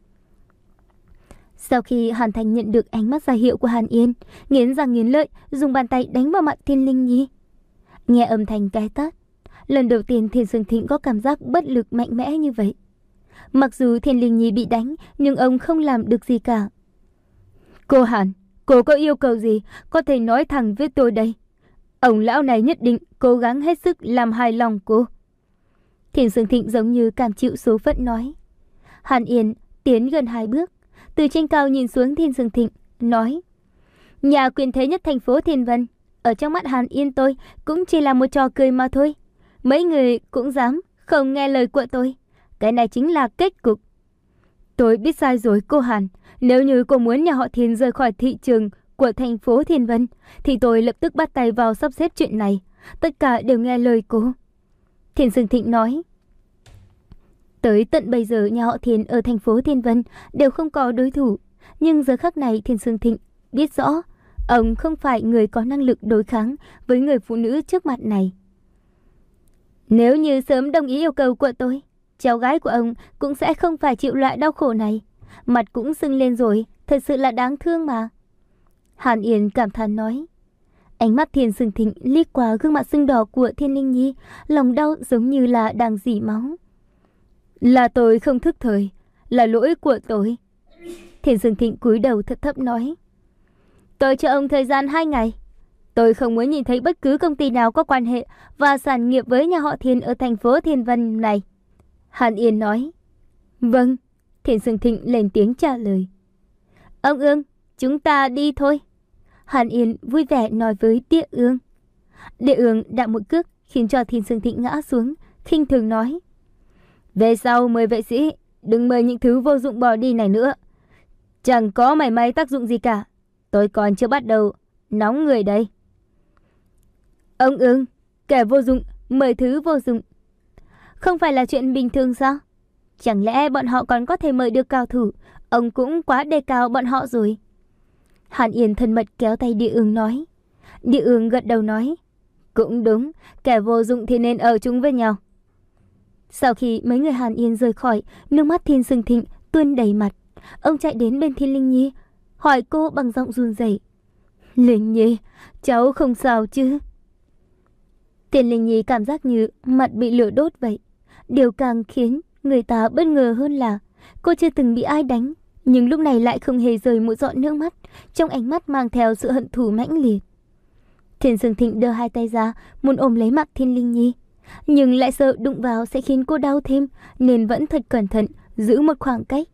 Sau khi Hàn Thành nhận được ánh mắt ra hiệu của Hàn Yên, nghiến răng nghiến lợi, dùng bàn tay đánh vào mặt Thiên Linh Nhi. Nghe âm thanh cái tát, lần đầu tiên Thiên Sương Thịnh có cảm giác bất lực mạnh mẽ như vậy. Mặc dù Thiên Linh Nhi bị đánh, nhưng ông không làm được gì cả. Cô Hàn, cô có yêu cầu gì, có thể nói thẳng với tôi đây. Ông lão này nhất định cố gắng hết sức làm hài lòng cô. Thiên Sương Thịnh giống như cảm chịu số phận nói. Hàn Yên tiến gần hai bước, từ trên cao nhìn xuống Thiên Sương Thịnh, nói: Nhà quyền thế nhất thành phố Thiên Vân, ở trong mắt Hàn Yên tôi cũng chỉ là một trò cười mà thôi. Mấy người cũng dám không nghe lời của tôi. Cái này chính là kết cục. Tôi biết sai rồi cô Hàn. Nếu như cô muốn nhà họ Thiên rời khỏi thị trường của thành phố Thiên Vân, thì tôi lập tức bắt tay vào sắp xếp chuyện này. Tất cả đều nghe lời cô. Thiên Sương Thịnh nói. Tới tận bây giờ nhà họ Thiên ở thành phố Thiên Vân đều không có đối thủ. Nhưng giờ khắc này Thiên Sương Thịnh biết rõ ông không phải người có năng lực đối kháng với người phụ nữ trước mặt này. Nếu như sớm đồng ý yêu cầu của tôi, cháu gái của ông cũng sẽ không phải chịu loại đau khổ này. Mặt cũng sưng lên rồi, thật sự là đáng thương mà. Hàn Yên cảm thán nói. Ánh mắt Thiên Sương Thịnh liếc qua gương mặt sưng đỏ của Thiên Linh Nhi, lòng đau giống như là đang rỉ máu. Là tôi không thức thời, là lỗi của tôi. Thiên Sương Thịnh cúi đầu thật thấp nói. Tôi cho ông thời gian hai ngày. Tôi không muốn nhìn thấy bất cứ công ty nào có quan hệ và sản nghiệp với nhà họ Thiên ở thành phố Thiên Vân này. Hàn Yên nói. Vâng. Thiên Sương Thịnh lên tiếng trả lời. Ông Ương, chúng ta đi thôi. Hàn Yên vui vẻ nói với Địa Ương. Địa Ương đạp một cước khiến cho Thiên Sương Thịnh ngã xuống, khinh thường nói. Về sau mời vệ sĩ, đừng mời những thứ vô dụng bỏ đi này nữa. Chẳng có mảy may tác dụng gì cả. Tôi còn chưa bắt đầu, nóng người đây. Ông Ương, kẻ vô dụng, mời thứ vô dụng. Không phải là chuyện bình thường sao? Chẳng lẽ bọn họ còn có thể mời được cao thủ? Ông cũng quá đề cao bọn họ rồi. Hàn Yên thân mật kéo tay Địa Ương nói. Địa Ương gật đầu nói. Cũng đúng, kẻ vô dụng thì nên ở chung với nhau. Sau khi mấy người Hàn Yên rời khỏi, nước mắt Thiên Sương Thịnh tuôn đầy mặt. Ông chạy đến bên Thiên Linh Nhi, hỏi cô bằng giọng run rẩy. Linh Nhi, cháu không sao chứ? Thiên Linh Nhi cảm giác như mặt bị lửa đốt vậy. Điều càng khiến người ta bất ngờ hơn là cô chưa từng bị ai đánh, nhưng lúc này lại không hề rời một giọt nước mắt, trong ánh mắt mang theo sự hận thù mãnh liệt. Thiên Sương Thịnh đưa hai tay ra, muốn ôm lấy mặt Thiên Linh Nhi, nhưng lại sợ đụng vào sẽ khiến cô đau thêm, nên vẫn thật cẩn thận, giữ một khoảng cách.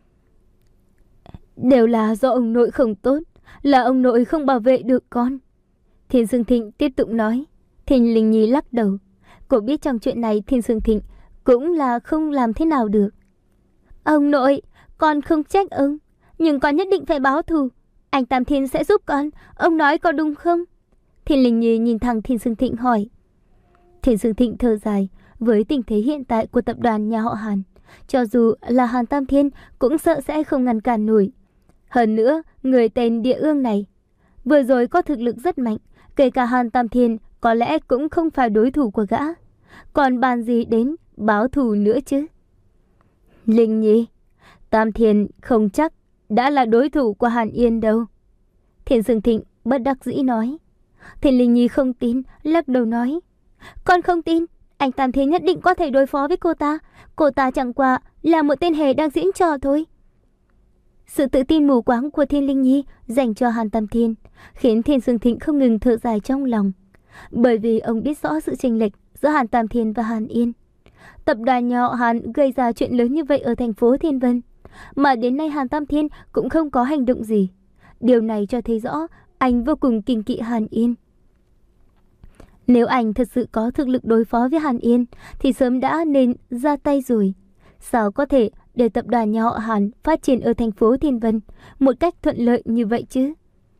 Đều là do ông nội không tốt, là ông nội không bảo vệ được con. Thiên Sương Thịnh tiếp tục nói. Thiên Linh Nhi lắc đầu. Cô biết trong chuyện này Thiên Sương Thịnh cũng là không làm thế nào được. Ông nội, con không trách ông, nhưng con nhất định phải báo thù. Anh Tam Thiên sẽ giúp con, ông nói có đúng không? Thiên Linh Nhi nhìn thẳng Thiên Sương Thịnh hỏi. Thiên Sương Thịnh thở dài, với tình thế hiện tại của tập đoàn nhà họ Hàn, cho dù là Hàn Tam Thiên cũng sợ sẽ không ngăn cản nổi. Hơn nữa, người tên Địa Ương này vừa rồi có thực lực rất mạnh, kể cả Hàn Tam Thiên có lẽ cũng không phải đối thủ của gã. Còn bàn gì đến báo thù nữa chứ? Linh Nhi, Tam Thiên không chắc đã là đối thủ của Hàn Yên đâu. Thiên Sương Thịnh bất đắc dĩ nói. Thiên Linh Nhi không tin, lắc đầu nói. Con không tin, anh Tam Thiên nhất định có thể đối phó với cô ta. Cô ta chẳng qua là một tên hề đang diễn trò thôi. Sự tự tin mù quáng của Thiên Linh Nhi dành cho Hàn Tam Thiên khiến Thiên Sương Thịnh không ngừng thở dài trong lòng. Bởi vì ông biết rõ sự chênh lệch giữa Hàn Tam Thiên và Hàn Yên. Tập đoàn nhà họ Hàn gây ra chuyện lớn như vậy ở thành phố Thiên Vân, mà đến nay Hàn Tam Thiên cũng không có hành động gì. Điều này cho thấy rõ anh vô cùng kiêng kỵ Hàn Yên. Nếu anh thật sự có thực lực đối phó với Hàn Yên thì sớm đã nên ra tay rồi. Sao có thể để tập đoàn nhà họ Hàn phát triển ở thành phố Thiên Vân một cách thuận lợi như vậy chứ?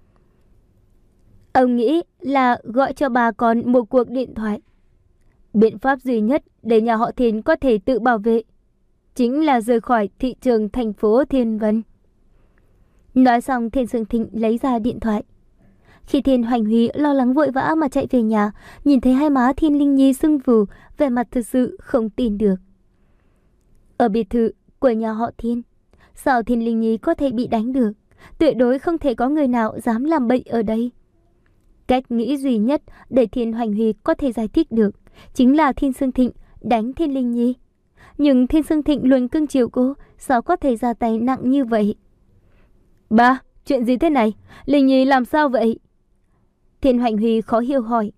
Ông nghĩ là gọi cho bà con một cuộc điện thoại. Biện pháp duy nhất để nhà họ Thiên có thể tự bảo vệ chính là rời khỏi thị trường thành phố Thiên Vân. Nói xong, Thiên Sương Thịnh lấy ra điện thoại. Khi Thiên Hoành Huy lo lắng vội vã mà chạy về nhà, nhìn thấy hai má Thiên Linh Nhi sưng vù, vẻ mặt thật sự không tin được. Ở biệt thự của nhà họ Thiên, sao Thiên Linh Nhi có thể bị đánh được? Tuyệt đối không thể có người nào dám làm bậy ở đây. Cách nghĩ duy nhất để Thiên Hoành Huy có thể giải thích được chính là Thiên Sương Thịnh đánh Thiên Linh Nhi. Nhưng Thiên Sương Thịnh luôn cưng chiều cô, sao có thể ra tay nặng như vậy? Ba, chuyện gì thế này? Linh Nhi làm sao vậy? Thiên Hoành Huy khó hiểu hỏi.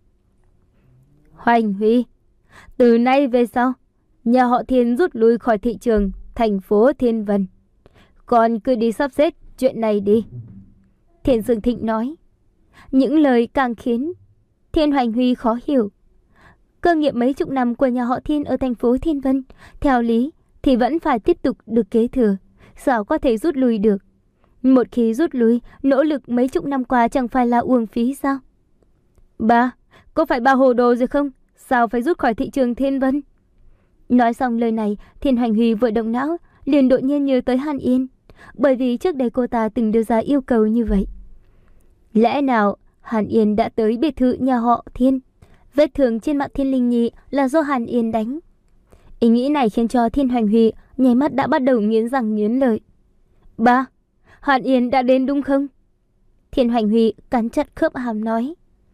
Hoành Huy, từ nay về sau, nhà họ Thiên rút lui khỏi thị trường thành phố Thiên Vân. Con cứ đi sắp xếp chuyện này đi. Thiên Sương Thịnh nói. Những lời càng khiến Thiên Hoành Huy khó hiểu. Cơ nghiệp mấy chục năm của nhà họ Thiên ở thành phố Thiên Vân, theo lý thì vẫn phải tiếp tục được kế thừa, sao có thể rút lui được? Một khi rút lui, nỗ lực mấy chục năm qua chẳng phải là uổng phí sao? Ba, có phải ba hồ đồ rồi không? Sao phải rút khỏi thị trường Thiên Vân? Nói xong lời này, Thiên Hoành Huy vội động não, liền đột nhiên nhớ tới Hàn Yên, bởi vì trước đây cô ta từng đưa ra yêu cầu như vậy. Lẽ nào Hàn Yên đã tới biệt thự nhà họ Thiên? Vết thương trên mặt Thiên Linh Nhi là do Hàn Yên đánh. Ý nghĩ này khiến cho Thiên Hoành Huy nháy mắt đã bắt đầu nghiến răng nghiến lợi. Ba, Hàn Yên đã đến đúng không? Thiên Hoành Huy cắn chặt khớp hàm nói.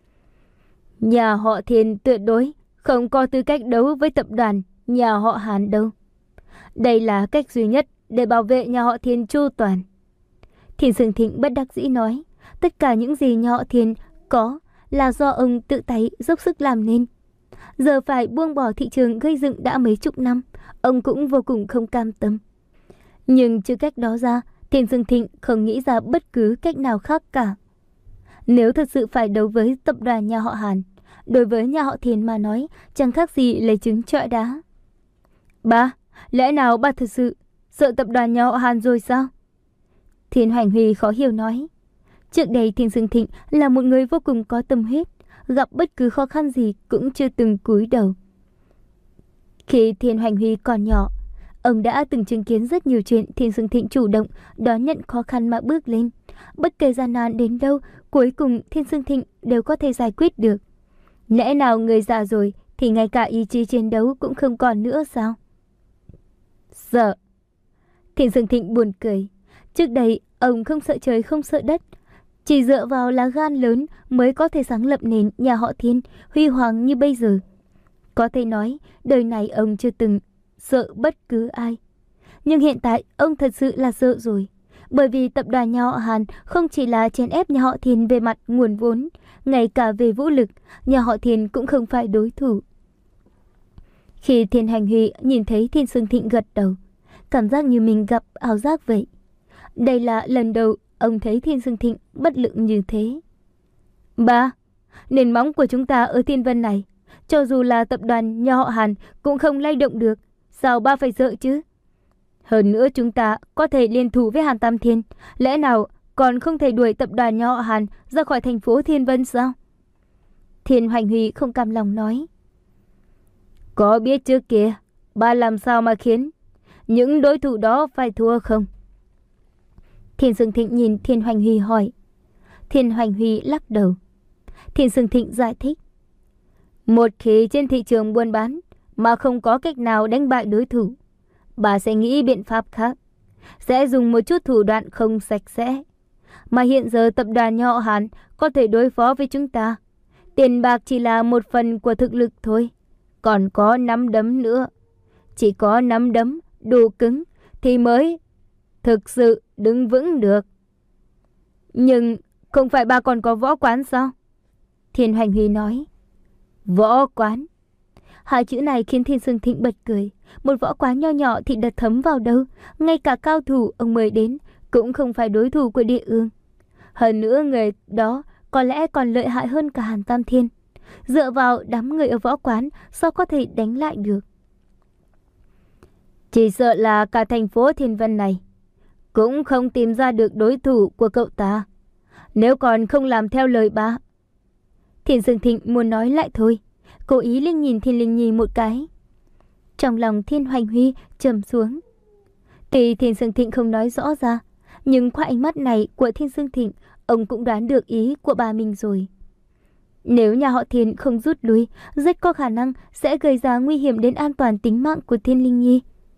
Nhà họ Thiên tuyệt đối không có tư cách đấu với tập đoàn nhà họ Hàn đâu. Đây là cách duy nhất để bảo vệ nhà họ Thiên chu toàn. Thiên Sương Thịnh bất đắc dĩ nói. Tất cả những gì nhà họ Thiên có là do ông tự tay dốc sức làm nên. Giờ phải buông bỏ thị trường gây dựng đã mấy chục năm, ông cũng vô cùng không cam tâm. Nhưng trừ cách đó ra, Thiên Sương Thịnh không nghĩ ra bất cứ cách nào khác cả. Nếu thật sự phải đấu với tập đoàn nhà họ Hàn, đối với nhà họ Thiên mà nói, chẳng khác gì lấy trứng trọi đá. Ba, lẽ nào ba thật sự sợ tập đoàn nhà họ Hàn rồi sao? Thiên Hoành Huy khó hiểu nói. Trước đây Thiên Sương Thịnh là một người vô cùng có tâm huyết, gặp bất cứ khó khăn gì cũng chưa từng cúi đầu. Khi Thiên Hoành Huy còn nhỏ, ông đã từng chứng kiến rất nhiều chuyện Thiên Sương Thịnh chủ động đón nhận khó khăn mà bước lên. Bất kể gian nan đến đâu, cuối cùng Thiên Sương Thịnh đều có thể giải quyết được. Lẽ nào người già rồi thì ngay cả ý chí chiến đấu cũng không còn nữa sao? Sợ. Thiên Sương Thịnh buồn cười. Trước đây ông không sợ trời không sợ đất, chỉ dựa vào lá gan lớn mới có thể sáng lập nền nhà họ Thiên huy hoàng như bây giờ. Có thể nói đời này ông chưa từng sợ bất cứ ai. Nhưng hiện tại ông thật sự là sợ rồi. Bởi vì tập đoàn nhà họ Hàn không chỉ là chèn ép nhà họ Thiên về mặt nguồn vốn, ngay cả về vũ lực, nhà họ Thiên cũng không phải đối thủ. Khi Thiên Hành Huy nhìn thấy Thiên Sương Thịnh gật đầu, cảm giác như mình gặp ảo giác vậy. Đây là lần đầu ông thấy Thiên Sương Thịnh bất lực như thế. Ba, nền móng của chúng ta ở Thiên Vân này, cho dù là tập đoàn nhà họ Hàn cũng không lay động được. Sao ba phải sợ chứ? Hơn nữa chúng ta có thể liên thủ với Hàn Tam Thiên, lẽ nào còn không thể đuổi tập đoàn nhà họ Hàn ra khỏi thành phố Thiên Vân sao? Thiên Hoành Huy không cam lòng nói. Có biết trước kia ba làm sao mà khiến những đối thủ đó phải thua không? Thiên Sương Thịnh nhìn Thiên Hoành Huy hỏi. Thiên Hoành Huy lắc đầu. Thiên Sương Thịnh giải thích. Một khi trên thị trường buôn bán mà không có cách nào đánh bại đối thủ, bà sẽ nghĩ biện pháp khác, sẽ dùng một chút thủ đoạn không sạch sẽ. Mà hiện giờ tập đoàn nhà họ Hàn có thể đối phó với chúng ta. Tiền bạc chỉ là một phần của thực lực thôi, còn có nắm đấm nữa. Chỉ có nắm đấm đủ cứng thì mới thực sự đứng vững được. Nhưng không phải bà còn có võ quán sao? Thiên Hoành Huy nói. Võ quán? Hai chữ này khiến Thiên Sương Thịnh bật cười. Một võ quán nho nhỏ thì đặt thấm vào đâu. Ngay cả cao thủ ông mời đến cũng không phải đối thủ của Địa Ương. Hơn nữa người đó có lẽ còn lợi hại hơn cả Hàn Tam Thiên. Dựa vào đám người ở võ quán sao có thể đánh lại được? Chỉ sợ là cả thành phố Thiên Vân này cũng không tìm ra được đối thủ của cậu ta. Nếu còn không làm theo lời ba. Thiên Sương Thịnh muốn nói lại thôi, cố ý liếc nhìn Thiên Linh Nhi một cái. Trong lòng Thiên Hoành Huy trầm xuống. Tuy Thiên Sương Thịnh không nói rõ ra, nhưng qua ánh mắt này của Thiên Sương Thịnh, ông cũng đoán được ý của bà mình rồi. Nếu nhà họ Thiên không rút lui, rất có khả năng sẽ gây ra nguy hiểm đến an toàn tính mạng của Thiên Linh Nhi.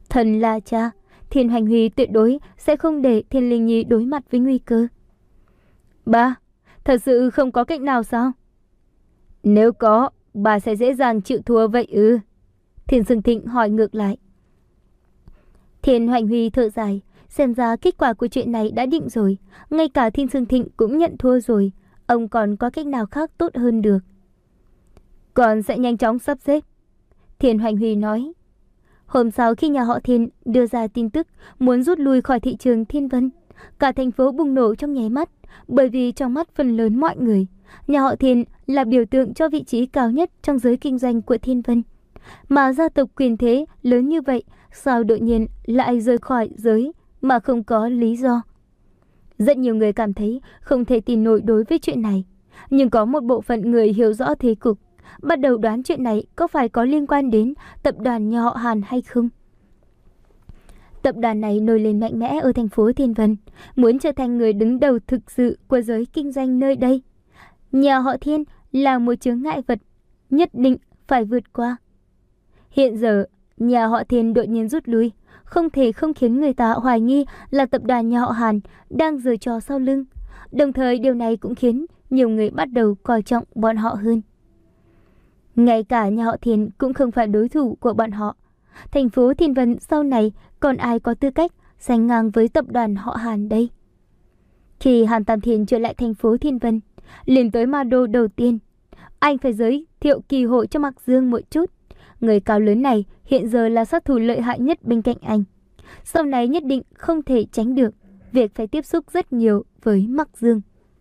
Thần là cha, Thiên Hoành Huy tuyệt đối sẽ không để Thiên Linh Nhi đối mặt với nguy cơ. Ba, thật sự không có cách nào sao? Nếu có, bà sẽ dễ dàng chịu thua vậy ư? Thiên Sương Thịnh hỏi ngược lại. Thiên Hoành Huy thở dài, xem ra kết quả của chuyện này đã định rồi. Ngay cả Thiên Sương Thịnh cũng nhận thua rồi. Ông còn có cách nào khác tốt hơn được? Còn sẽ nhanh chóng sắp xếp. Thiên Hoành Huy nói. Hôm sau khi nhà họ Thiên đưa ra tin tức muốn rút lui khỏi thị trường Thiên Vân, cả thành phố bùng nổ trong nháy mắt. Bởi vì trong mắt phần lớn mọi người, nhà họ Thiên là biểu tượng cho vị trí cao nhất trong giới kinh doanh của Thiên Vân. Mà gia tộc quyền thế lớn như vậy, sao đột nhiên lại rời khỏi giới mà không có lý do? Rất nhiều người cảm thấy không thể tin nổi đối với chuyện này. Nhưng có một bộ phận người hiểu rõ thế cục, bắt đầu đoán chuyện này có phải có liên quan đến tập đoàn nhà họ Hàn hay không. Tập đoàn này nổi lên mạnh mẽ ở thành phố Thiên Vân, muốn trở thành người đứng đầu thực sự của giới kinh doanh nơi đây. Nhà họ Thiên là một chướng ngại vật nhất định phải vượt qua. Hiện giờ, nhà họ Thiên đột nhiên rút lui, không thể không khiến người ta hoài nghi là tập đoàn nhà họ Hàn đang giở trò sau lưng. Đồng thời điều này cũng khiến nhiều người bắt đầu coi trọng bọn họ hơn. Ngay cả nhà họ Thiên cũng không phải đối thủ của bọn họ. Thành phố Thiên Vân sau này còn ai có tư cách sánh ngang với tập đoàn họ Hàn đây? Khi Hàn Tam Thiên trở lại thành phố Thiên Vân, liền tới ma đô đầu tiên, anh phải giới thiệu Kỳ Hộ cho Mạc Dương một chút. Người cao lớn này hiện giờ là sát thủ lợi hại nhất bên cạnh anh. Sau này nhất định không thể tránh được việc phải tiếp xúc rất nhiều với Mạc Dương.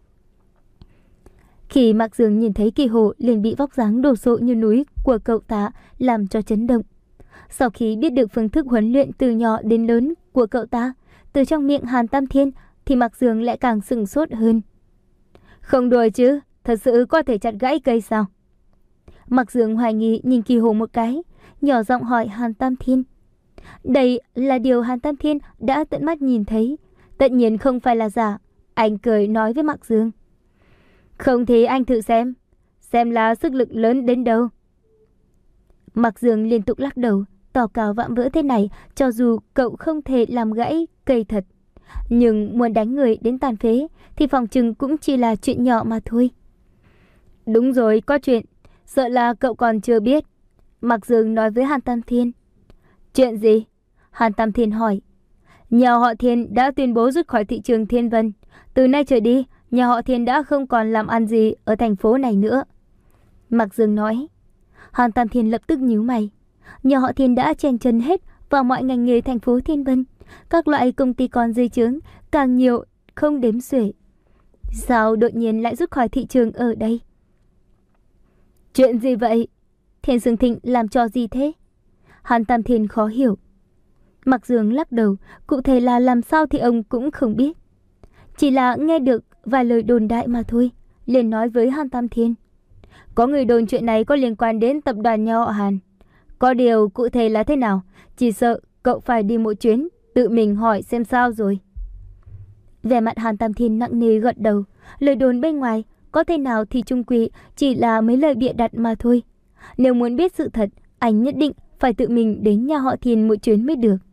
Khi Mạc Dương nhìn thấy Kỳ Hộ liền bị vóc dáng đồ sộ như núi của cậu ta làm cho chấn động. Sau khi biết được phương thức huấn luyện từ nhỏ đến lớn của cậu ta, từ trong miệng Hàn Tam Thiên, thì Mạc Dương lại càng sửng sốt hơn. Không đùa chứ, thật sự có thể chặt gãy cây sao? Mạc Dương hoài nghi nhìn Kỳ Hộ một cái, nhỏ giọng hỏi Hàn Tam Thiên. Đây là điều Hàn Tam Thiên đã tận mắt nhìn thấy, tất nhiên không phải là giả. Anh cười nói với Mạc Dương. Không thì anh thử xem, xem là sức lực lớn đến đâu. Mạc Dương liên tục lắc đầu, tỏ cao vạm vỡ thế này, cho dù cậu không thể làm gãy cây thật, nhưng muốn đánh người đến tàn phế thì phòng chừng cũng chỉ là chuyện nhỏ mà thôi. Đúng rồi, có chuyện, sợ là cậu còn chưa biết. Mạc Dương nói với Hàn Tam Thiên. Chuyện gì? Hàn Tam Thiên hỏi. Nhà họ Thiên đã tuyên bố rút khỏi thị trường Thiên Vân. Từ nay trở đi, nhà họ Thiên đã không còn làm ăn gì ở thành phố này nữa. Mạc Dương nói. Hàn Tam Thiên lập tức nhíu mày. Nhà họ Thiên đã chen chân hết vào mọi ngành nghề thành phố Thiên Vân. Các loại công ty con dưới trướng càng nhiều không đếm xuể. Sao đột nhiên lại rút khỏi thị trường ở đây? Chuyện gì vậy? Thiên Sương Thịnh làm cho gì thế? Hàn Tam Thiên khó hiểu. Mạc Dương lắc đầu, cụ thể là làm sao thì ông cũng không biết. Chỉ là nghe được vài lời đồn đại mà thôi, liền nói với Hàn Tam Thiên. Có người đồn chuyện này có liên quan đến tập đoàn nhà họ Hàn. Có điều cụ thể là thế nào, chỉ sợ cậu phải đi một chuyến, tự mình hỏi xem sao rồi. Vẻ mặt Hàn Tam Thiên nặng nề gật đầu, lời đồn bên ngoài có thể nào thì chung quy chỉ là mấy lời bịa đặt mà thôi. Nếu muốn biết sự thật, anh nhất định phải tự mình đến nhà họ Thiên một chuyến mới được.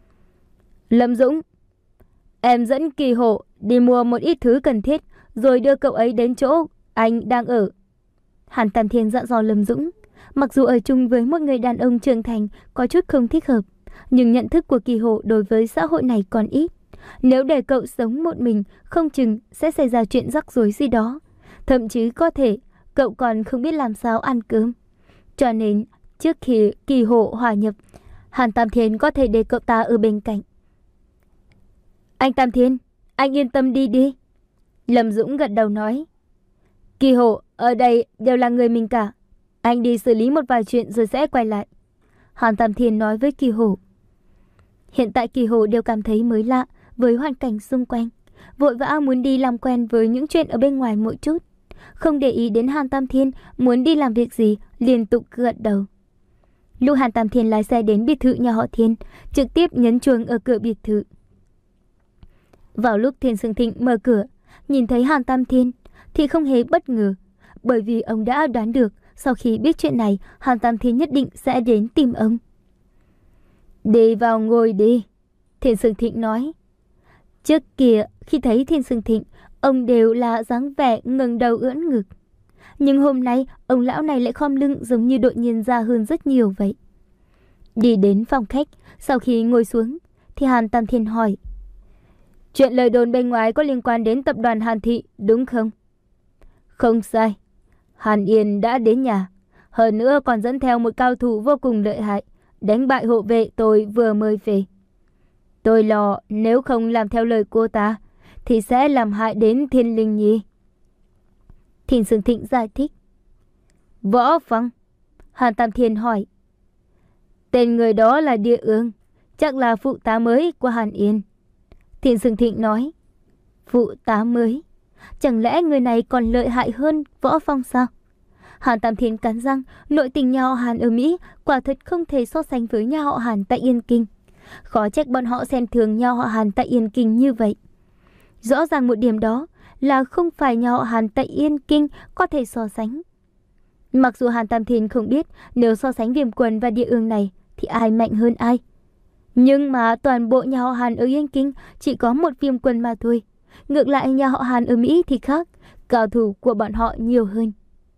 Lâm Dũng, em dẫn Kỳ Hộ đi mua một ít thứ cần thiết, rồi đưa cậu ấy đến chỗ anh đang ở. Hàn Tam Thiên dặn dò Lâm Dũng. Mặc dù ở chung với một người đàn ông trưởng thành có chút không thích hợp, nhưng nhận thức của Kỳ Hộ đối với xã hội này còn ít. Nếu để cậu sống một mình, không chừng sẽ xảy ra chuyện rắc rối gì đó. Thậm chí có thể cậu còn không biết làm sao ăn cơm. Cho nên trước khi Kỳ Hộ hòa nhập, Hàn Tam Thiên có thể để cậu ta ở bên cạnh. Anh Tam Thiên, anh yên tâm đi đi. Lâm Dũng gật đầu nói. Kỳ Hộ, ở đây đều là người mình cả. Anh đi xử lý một vài chuyện rồi sẽ quay lại. Hàn Tam Thiên nói với Kỳ Hộ. Hiện tại Kỳ Hộ đều cảm thấy mới lạ với hoàn cảnh xung quanh, vội vã muốn đi làm quen với những chuyện ở bên ngoài một chút. Không để ý đến Hàn Tam Thiên muốn đi làm việc gì, liên tục gật đầu. Lúc Hàn Tam Thiên lái xe đến biệt thự nhà họ Thiên, trực tiếp nhấn chuông ở cửa biệt thự. Vào lúc Thiên Sương Thịnh mở cửa, nhìn thấy Hàn Tam Thiên thì không hề bất ngờ, bởi vì ông đã đoán được sau khi biết chuyện này, Hàn Tam Thiên nhất định sẽ đến tìm ông. Đi vào ngồi đi, Thiên Sương Thịnh nói. Trước kia khi thấy Thiên Sương Thịnh, ông đều là dáng vẻ ngẩng đầu ưỡn ngực. Nhưng hôm nay ông lão này lại khom lưng giống như đột nhiên già hơn rất nhiều vậy. Đi đến phòng khách, sau khi ngồi xuống thì Hàn Tam Thiên hỏi. Chuyện lời đồn bên ngoài có liên quan đến tập đoàn Hàn Thị đúng không? Không sai. Hàn Yên đã đến nhà. Hơn nữa còn dẫn theo một cao thủ vô cùng lợi hại, đánh bại hộ vệ tôi vừa mới về. Tôi lo nếu không làm theo lời cô ta thì sẽ làm hại đến Thiên Linh Nhi. Thiên Sương Thịnh giải thích. Võ Phong? Hàn Tam Thiên hỏi. Tên người đó là Địa Ương, chắc là phụ tá mới của Hàn Yên. Thiên Sương Thịnh nói. Phụ tá mới? Chẳng lẽ người này còn lợi hại hơn Võ Phong sao? Hàn Tam Thiên cắn răng, nội tình nhà họ Hàn ở Mỹ quả thật không thể so sánh với nhà họ Hàn tại Yên Kinh. Khó trách bọn họ xem thường nhà họ Hàn tại Yên Kinh như vậy. Rõ ràng một điểm đó là không phải nhà họ Hàn tại Yên Kinh có thể so sánh. Mặc dù Hàn Tam Thiên không biết nếu so sánh Viêm Quần và Địa Ương này thì ai mạnh hơn ai. Nhưng mà toàn bộ nhà họ Hàn ở Yên Kinh chỉ có một Viêm Quần mà thôi. Ngược lại nhà họ Hàn ở Mỹ thì khác, cao thủ của bọn họ nhiều hơn.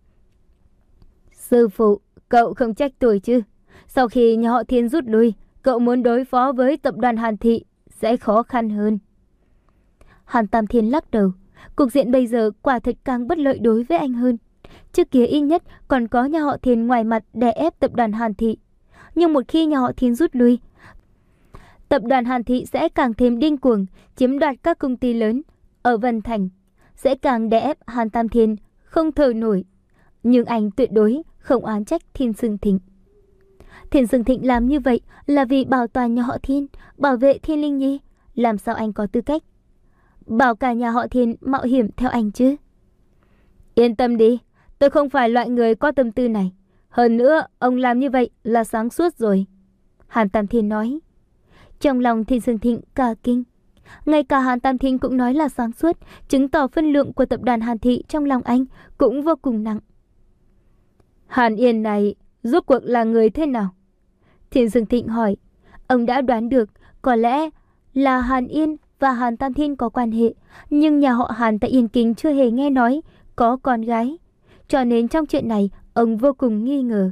Sư phụ, cậu không trách tôi chứ? Sau khi nhà họ Thiên rút lui, cậu muốn đối phó với tập đoàn Hàn Thị sẽ khó khăn hơn. Hàn Tam Thiên lắc đầu. Cục diện bây giờ quả thật càng bất lợi đối với anh hơn. Trước kia ít nhất còn có nhà họ Thiên ngoài mặt đè ép tập đoàn Hàn Thị. Nhưng một khi nhà họ Thiên rút lui, tập đoàn Hàn Thị sẽ càng thêm điên cuồng, chiếm đoạt các công ty lớn ở Vân Thành, sẽ càng đè ép Hàn Tam Thiên không thở nổi. Nhưng anh tuyệt đối không oán trách Thiên Sương Thịnh. Thiên Sương Thịnh làm như vậy là vì bảo toàn nhà họ Thiên, bảo vệ Thiên Linh Nhi. Làm sao anh có tư cách bảo cả nhà họ Thiên mạo hiểm theo anh chứ? Yên tâm đi, tôi không phải loại người có tâm tư này. Hơn nữa, ông làm như vậy là sáng suốt rồi. Hàn Tam Thiên nói. Trong lòng Thiên Sương Thịnh cả kinh. Ngay cả Hàn Tam Thiên cũng nói là sáng suốt, chứng tỏ phân lượng của tập đoàn Hàn Thị trong lòng anh cũng vô cùng nặng. Hàn Yên này rốt cuộc là người thế nào? Thiên Sương Thịnh hỏi. Ông đã đoán được có lẽ là Hàn Yên và Hàn Tam Thiên có quan hệ, nhưng nhà họ Hàn tại Yên Kinh chưa hề nghe nói có con gái, cho nên trong chuyện này ông vô cùng nghi ngờ.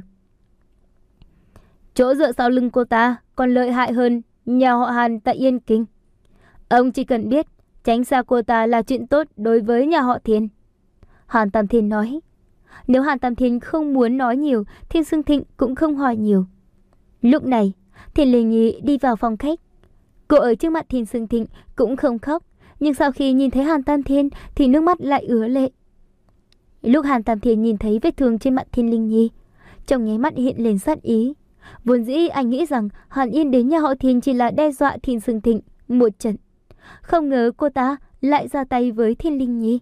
Chỗ dựa sau lưng cô ta còn lợi hại hơn nhà họ Hàn tại Yên Kinh. Ông chỉ cần biết tránh xa cô ta là chuyện tốt đối với nhà họ Thiên. Hàn Tam Thiên nói. Nếu Hàn Tam Thiên không muốn nói nhiều, Thiên Sương Thịnh cũng không hỏi nhiều. Lúc này, Thiên Linh Nhi đi vào phòng khách. Cô ở trước mặt Thiên Sương Thịnh cũng không khóc, nhưng sau khi nhìn thấy Hàn Tam Thiên thì nước mắt lại ứa lệ. Lúc Hàn Tam Thiên nhìn thấy vết thương trên mặt Thiên Linh Nhi, trong nháy mắt hiện lên sát ý. Vốn dĩ anh nghĩ rằng Hàn Yên đến nhà họ Thiên chỉ là đe dọa Thiên Sương Thịnh một trận, không ngờ cô ta lại ra tay với Thiên Linh Nhi.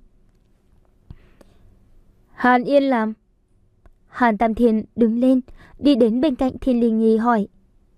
Hàn Yên làm? Hàn Tam Thiên đứng lên, đi đến bên cạnh Thiên Linh Nhi hỏi.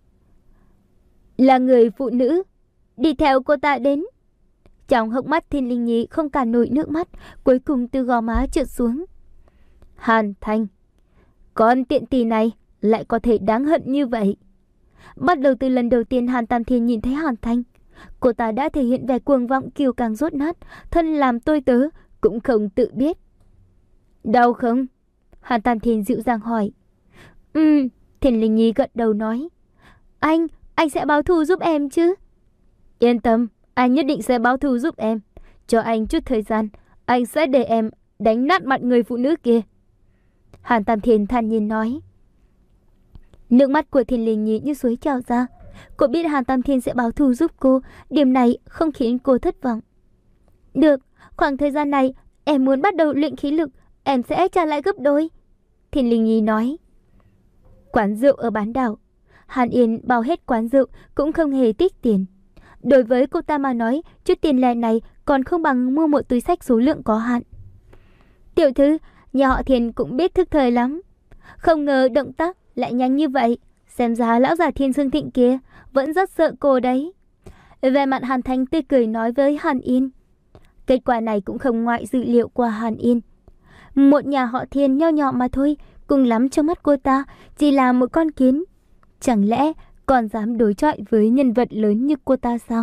Là người phụ nữ, đi theo cô ta đến. Trong hốc mắt Thiên Linh Nhi không cản nổi nước mắt, cuối cùng từ gò má trượt xuống. Hàn Thanh, con tiện tỳ này lại có thể đáng hận như vậy. Bắt đầu từ lần đầu tiên Hàn Tam Thiên nhìn thấy Hàn Thanh, cô ta đã thể hiện vẻ cuồng vọng kiêu căng rốt nát, thân làm tôi tớ cũng không tự biết. Đau không? Hàn Tam Thiên dịu dàng hỏi. Ừ, Thiên Linh Nhi gật đầu nói. Anh, anh sẽ báo thù giúp em chứ? Yên tâm, anh nhất định sẽ báo thù giúp em. Cho anh chút thời gian, anh sẽ để em đánh nát mặt người phụ nữ kia. Hàn Tam Thiên thản nhiên nói. Nước mắt của Thiên Linh Nhi như suối trào ra. Cô biết Hàn Tam Thiên sẽ báo thù giúp cô, điểm này không khiến cô thất vọng. Được, khoảng thời gian này em muốn bắt đầu luyện khí lực, em sẽ trả lại gấp đôi. Thiên Linh Nhi nói. Quán rượu ở bán đảo, Hàn Yên bao hết quán rượu cũng không hề tích tiền. Đối với cô ta mà nói, chút tiền lẻ này còn không bằng mua một túi xách số lượng có hạn. Tiểu thư, nhà họ Thiên cũng biết thức thời lắm. Không ngờ động tác lại nhanh như vậy. Xem ra lão già Thiên Sương Thịnh kia vẫn rất sợ cô đấy. Về mặt Hàn Thanh tươi cười nói với Hàn Yên. Kết quả này cũng không ngoại dự liệu của Hàn Yên. Một nhà họ Thiên nho nhỏ mà thôi, cùng lắm trong mắt cô ta chỉ là một con kiến. Chẳng lẽ còn dám đối chọi với nhân vật lớn như cô ta sao?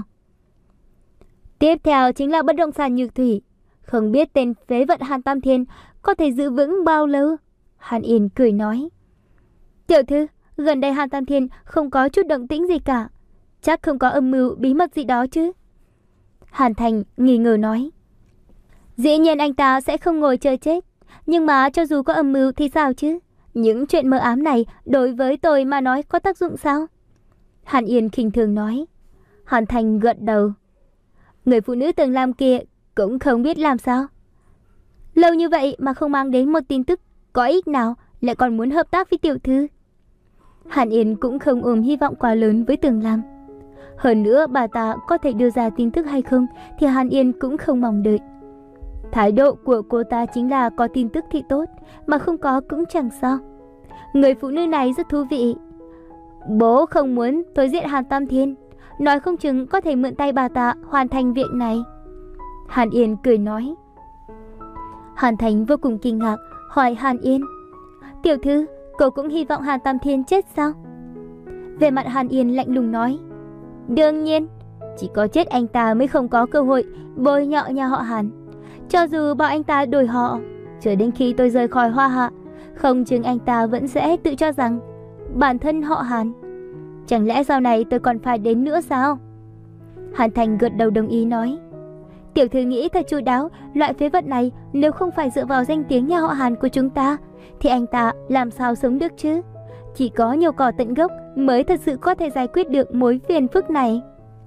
Tiếp theo chính là bất động sản Nhược Thủy. Không biết tên phế vật Hàn Tam Thiên có thể giữ vững bao lâu? Hàn Yên cười nói. Tiểu thư, gần đây Hàn Tam Thiên không có chút động tĩnh gì cả. Chắc không có âm mưu bí mật gì đó chứ? Hàn Thành nghi ngờ nói. Dĩ nhiên anh ta sẽ không ngồi chờ chết. Nhưng mà cho dù có âm mưu thì sao chứ? Những chuyện mờ ám này đối với tôi mà nói có tác dụng sao? Hàn Yên khinh thường nói. Hàn Thành gật đầu. Người phụ nữ từng làm kia cũng không biết làm sao. Lâu như vậy mà không mang đến một tin tức có ích nào, lại còn muốn hợp tác với tiểu thư. Hàn Yên cũng không ôm hy vọng quá lớn với Tường Lam. Hơn nữa bà ta có thể đưa ra tin tức hay không thì Hàn Yên cũng không mong đợi. Thái độ của cô ta chính là có tin tức thì tốt, mà không có cũng chẳng sao. Người phụ nữ này rất thú vị. Bố không muốn tôi giết Hàn Tam Thiên, nói không chừng có thể mượn tay bà ta hoàn thành việc này. Hàn Yên cười nói. Hàn Thành vô cùng kinh ngạc, hỏi Hàn Yên. Tiểu thư, cô cũng hy vọng Hàn Tam Thiên chết sao? Về mặt Hàn Yên lạnh lùng nói. Đương nhiên, chỉ có chết anh ta mới không có cơ hội bôi nhọ nhà họ Hàn. Cho dù bảo anh ta đổi họ, chờ đến khi tôi rời khỏi Hoa Hạ, không chừng anh ta vẫn sẽ tự cho rằng bản thân họ Hàn. Chẳng lẽ sau này tôi còn phải đến nữa sao? Hàn Thành gật đầu đồng ý nói. Tiểu thư nghĩ thật chu đáo, loại phế vật này nếu không phải dựa vào danh tiếng nhà họ Hàn của chúng ta thì anh ta làm sao sống được chứ? Chỉ có nhổ cỏ tận gốc mới thật sự có thể giải quyết được mối phiền phức này.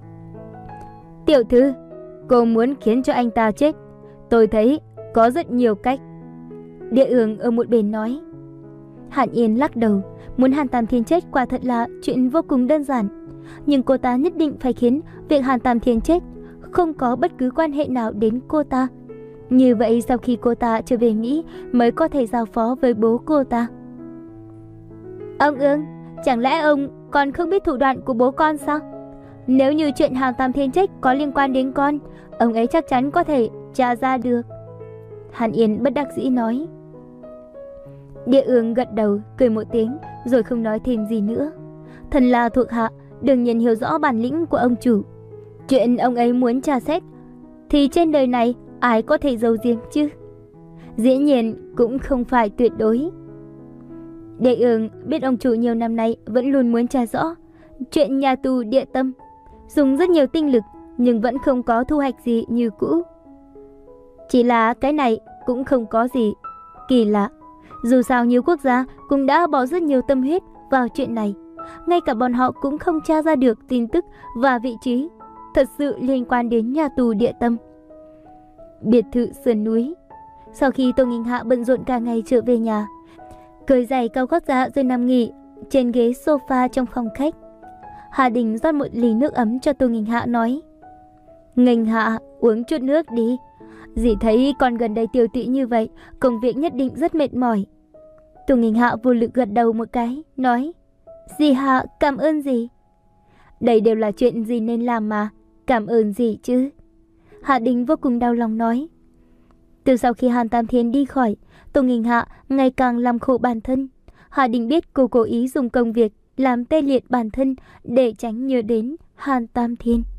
Tiểu thư, cô muốn khiến cho anh ta chết, tôi thấy có rất nhiều cách. Địa Ương ở một bên nói. Hàn Yên lắc đầu, muốn Hàn Tam Thiên chết quả thật là chuyện vô cùng đơn giản. Nhưng cô ta nhất định phải khiến việc Hàn Tam Thiên chết không có bất cứ quan hệ nào đến cô ta. Như vậy sau khi cô ta trở về Mỹ mới có thể giao phó với bố cô ta. Ông Ương, chẳng lẽ ông còn không biết thủ đoạn của bố con sao? Nếu như chuyện Hàn Tam Thiên chết có liên quan đến con, ông ấy chắc chắn có thể tra ra được. Hàn Yên bất đắc dĩ nói. Địa Ương gật đầu, cười một tiếng, rồi không nói thêm gì nữa. Thần là thuộc hạ, đương nhiên hiểu rõ bản lĩnh của ông chủ. Chuyện ông ấy muốn tra xét, thì trên đời này ai có thể giấu giếm chứ? Dĩ nhiên cũng không phải tuyệt đối. Địa Ương biết ông chủ nhiều năm nay vẫn luôn muốn tra rõ chuyện nhà tù Địa Tâm, dùng rất nhiều tinh lực nhưng vẫn không có thu hoạch gì như cũ. Chỉ là cái này cũng không có gì kỳ lạ. Dù sao nhiều quốc gia cũng đã bỏ rất nhiều tâm huyết vào chuyện này, ngay cả bọn họ cũng không tra ra được tin tức và vị trí thật sự liên quan đến nhà tù Địa Tâm. Biệt thự sườn núi. Sau khi Tô Nghinh Hạ bận rộn cả ngày trở về nhà, cởi giày cao gót ra rồi nằm nghỉ trên ghế sofa trong phòng khách, Hà Đình rót một ly nước ấm cho Tô Nghinh Hạ nói. Nghinh Hạ, uống chút nước đi. Dì thấy con gần đây tiêu tụy như vậy, công việc nhất định rất mệt mỏi. Tô Nghinh Hạ vô lực gật đầu một cái, nói. Dì Hạ, cảm ơn dì. Đây đều là chuyện dì nên làm mà, cảm ơn dì chứ. Hà Đình vô cùng đau lòng nói. Từ sau khi Hàn Tam Thiên đi khỏi, Tô Nghinh Hạ ngày càng làm khổ bản thân. Hà Đình biết cô cố ý dùng công việc làm tê liệt bản thân để tránh nhớ đến Hàn Tam Thiên.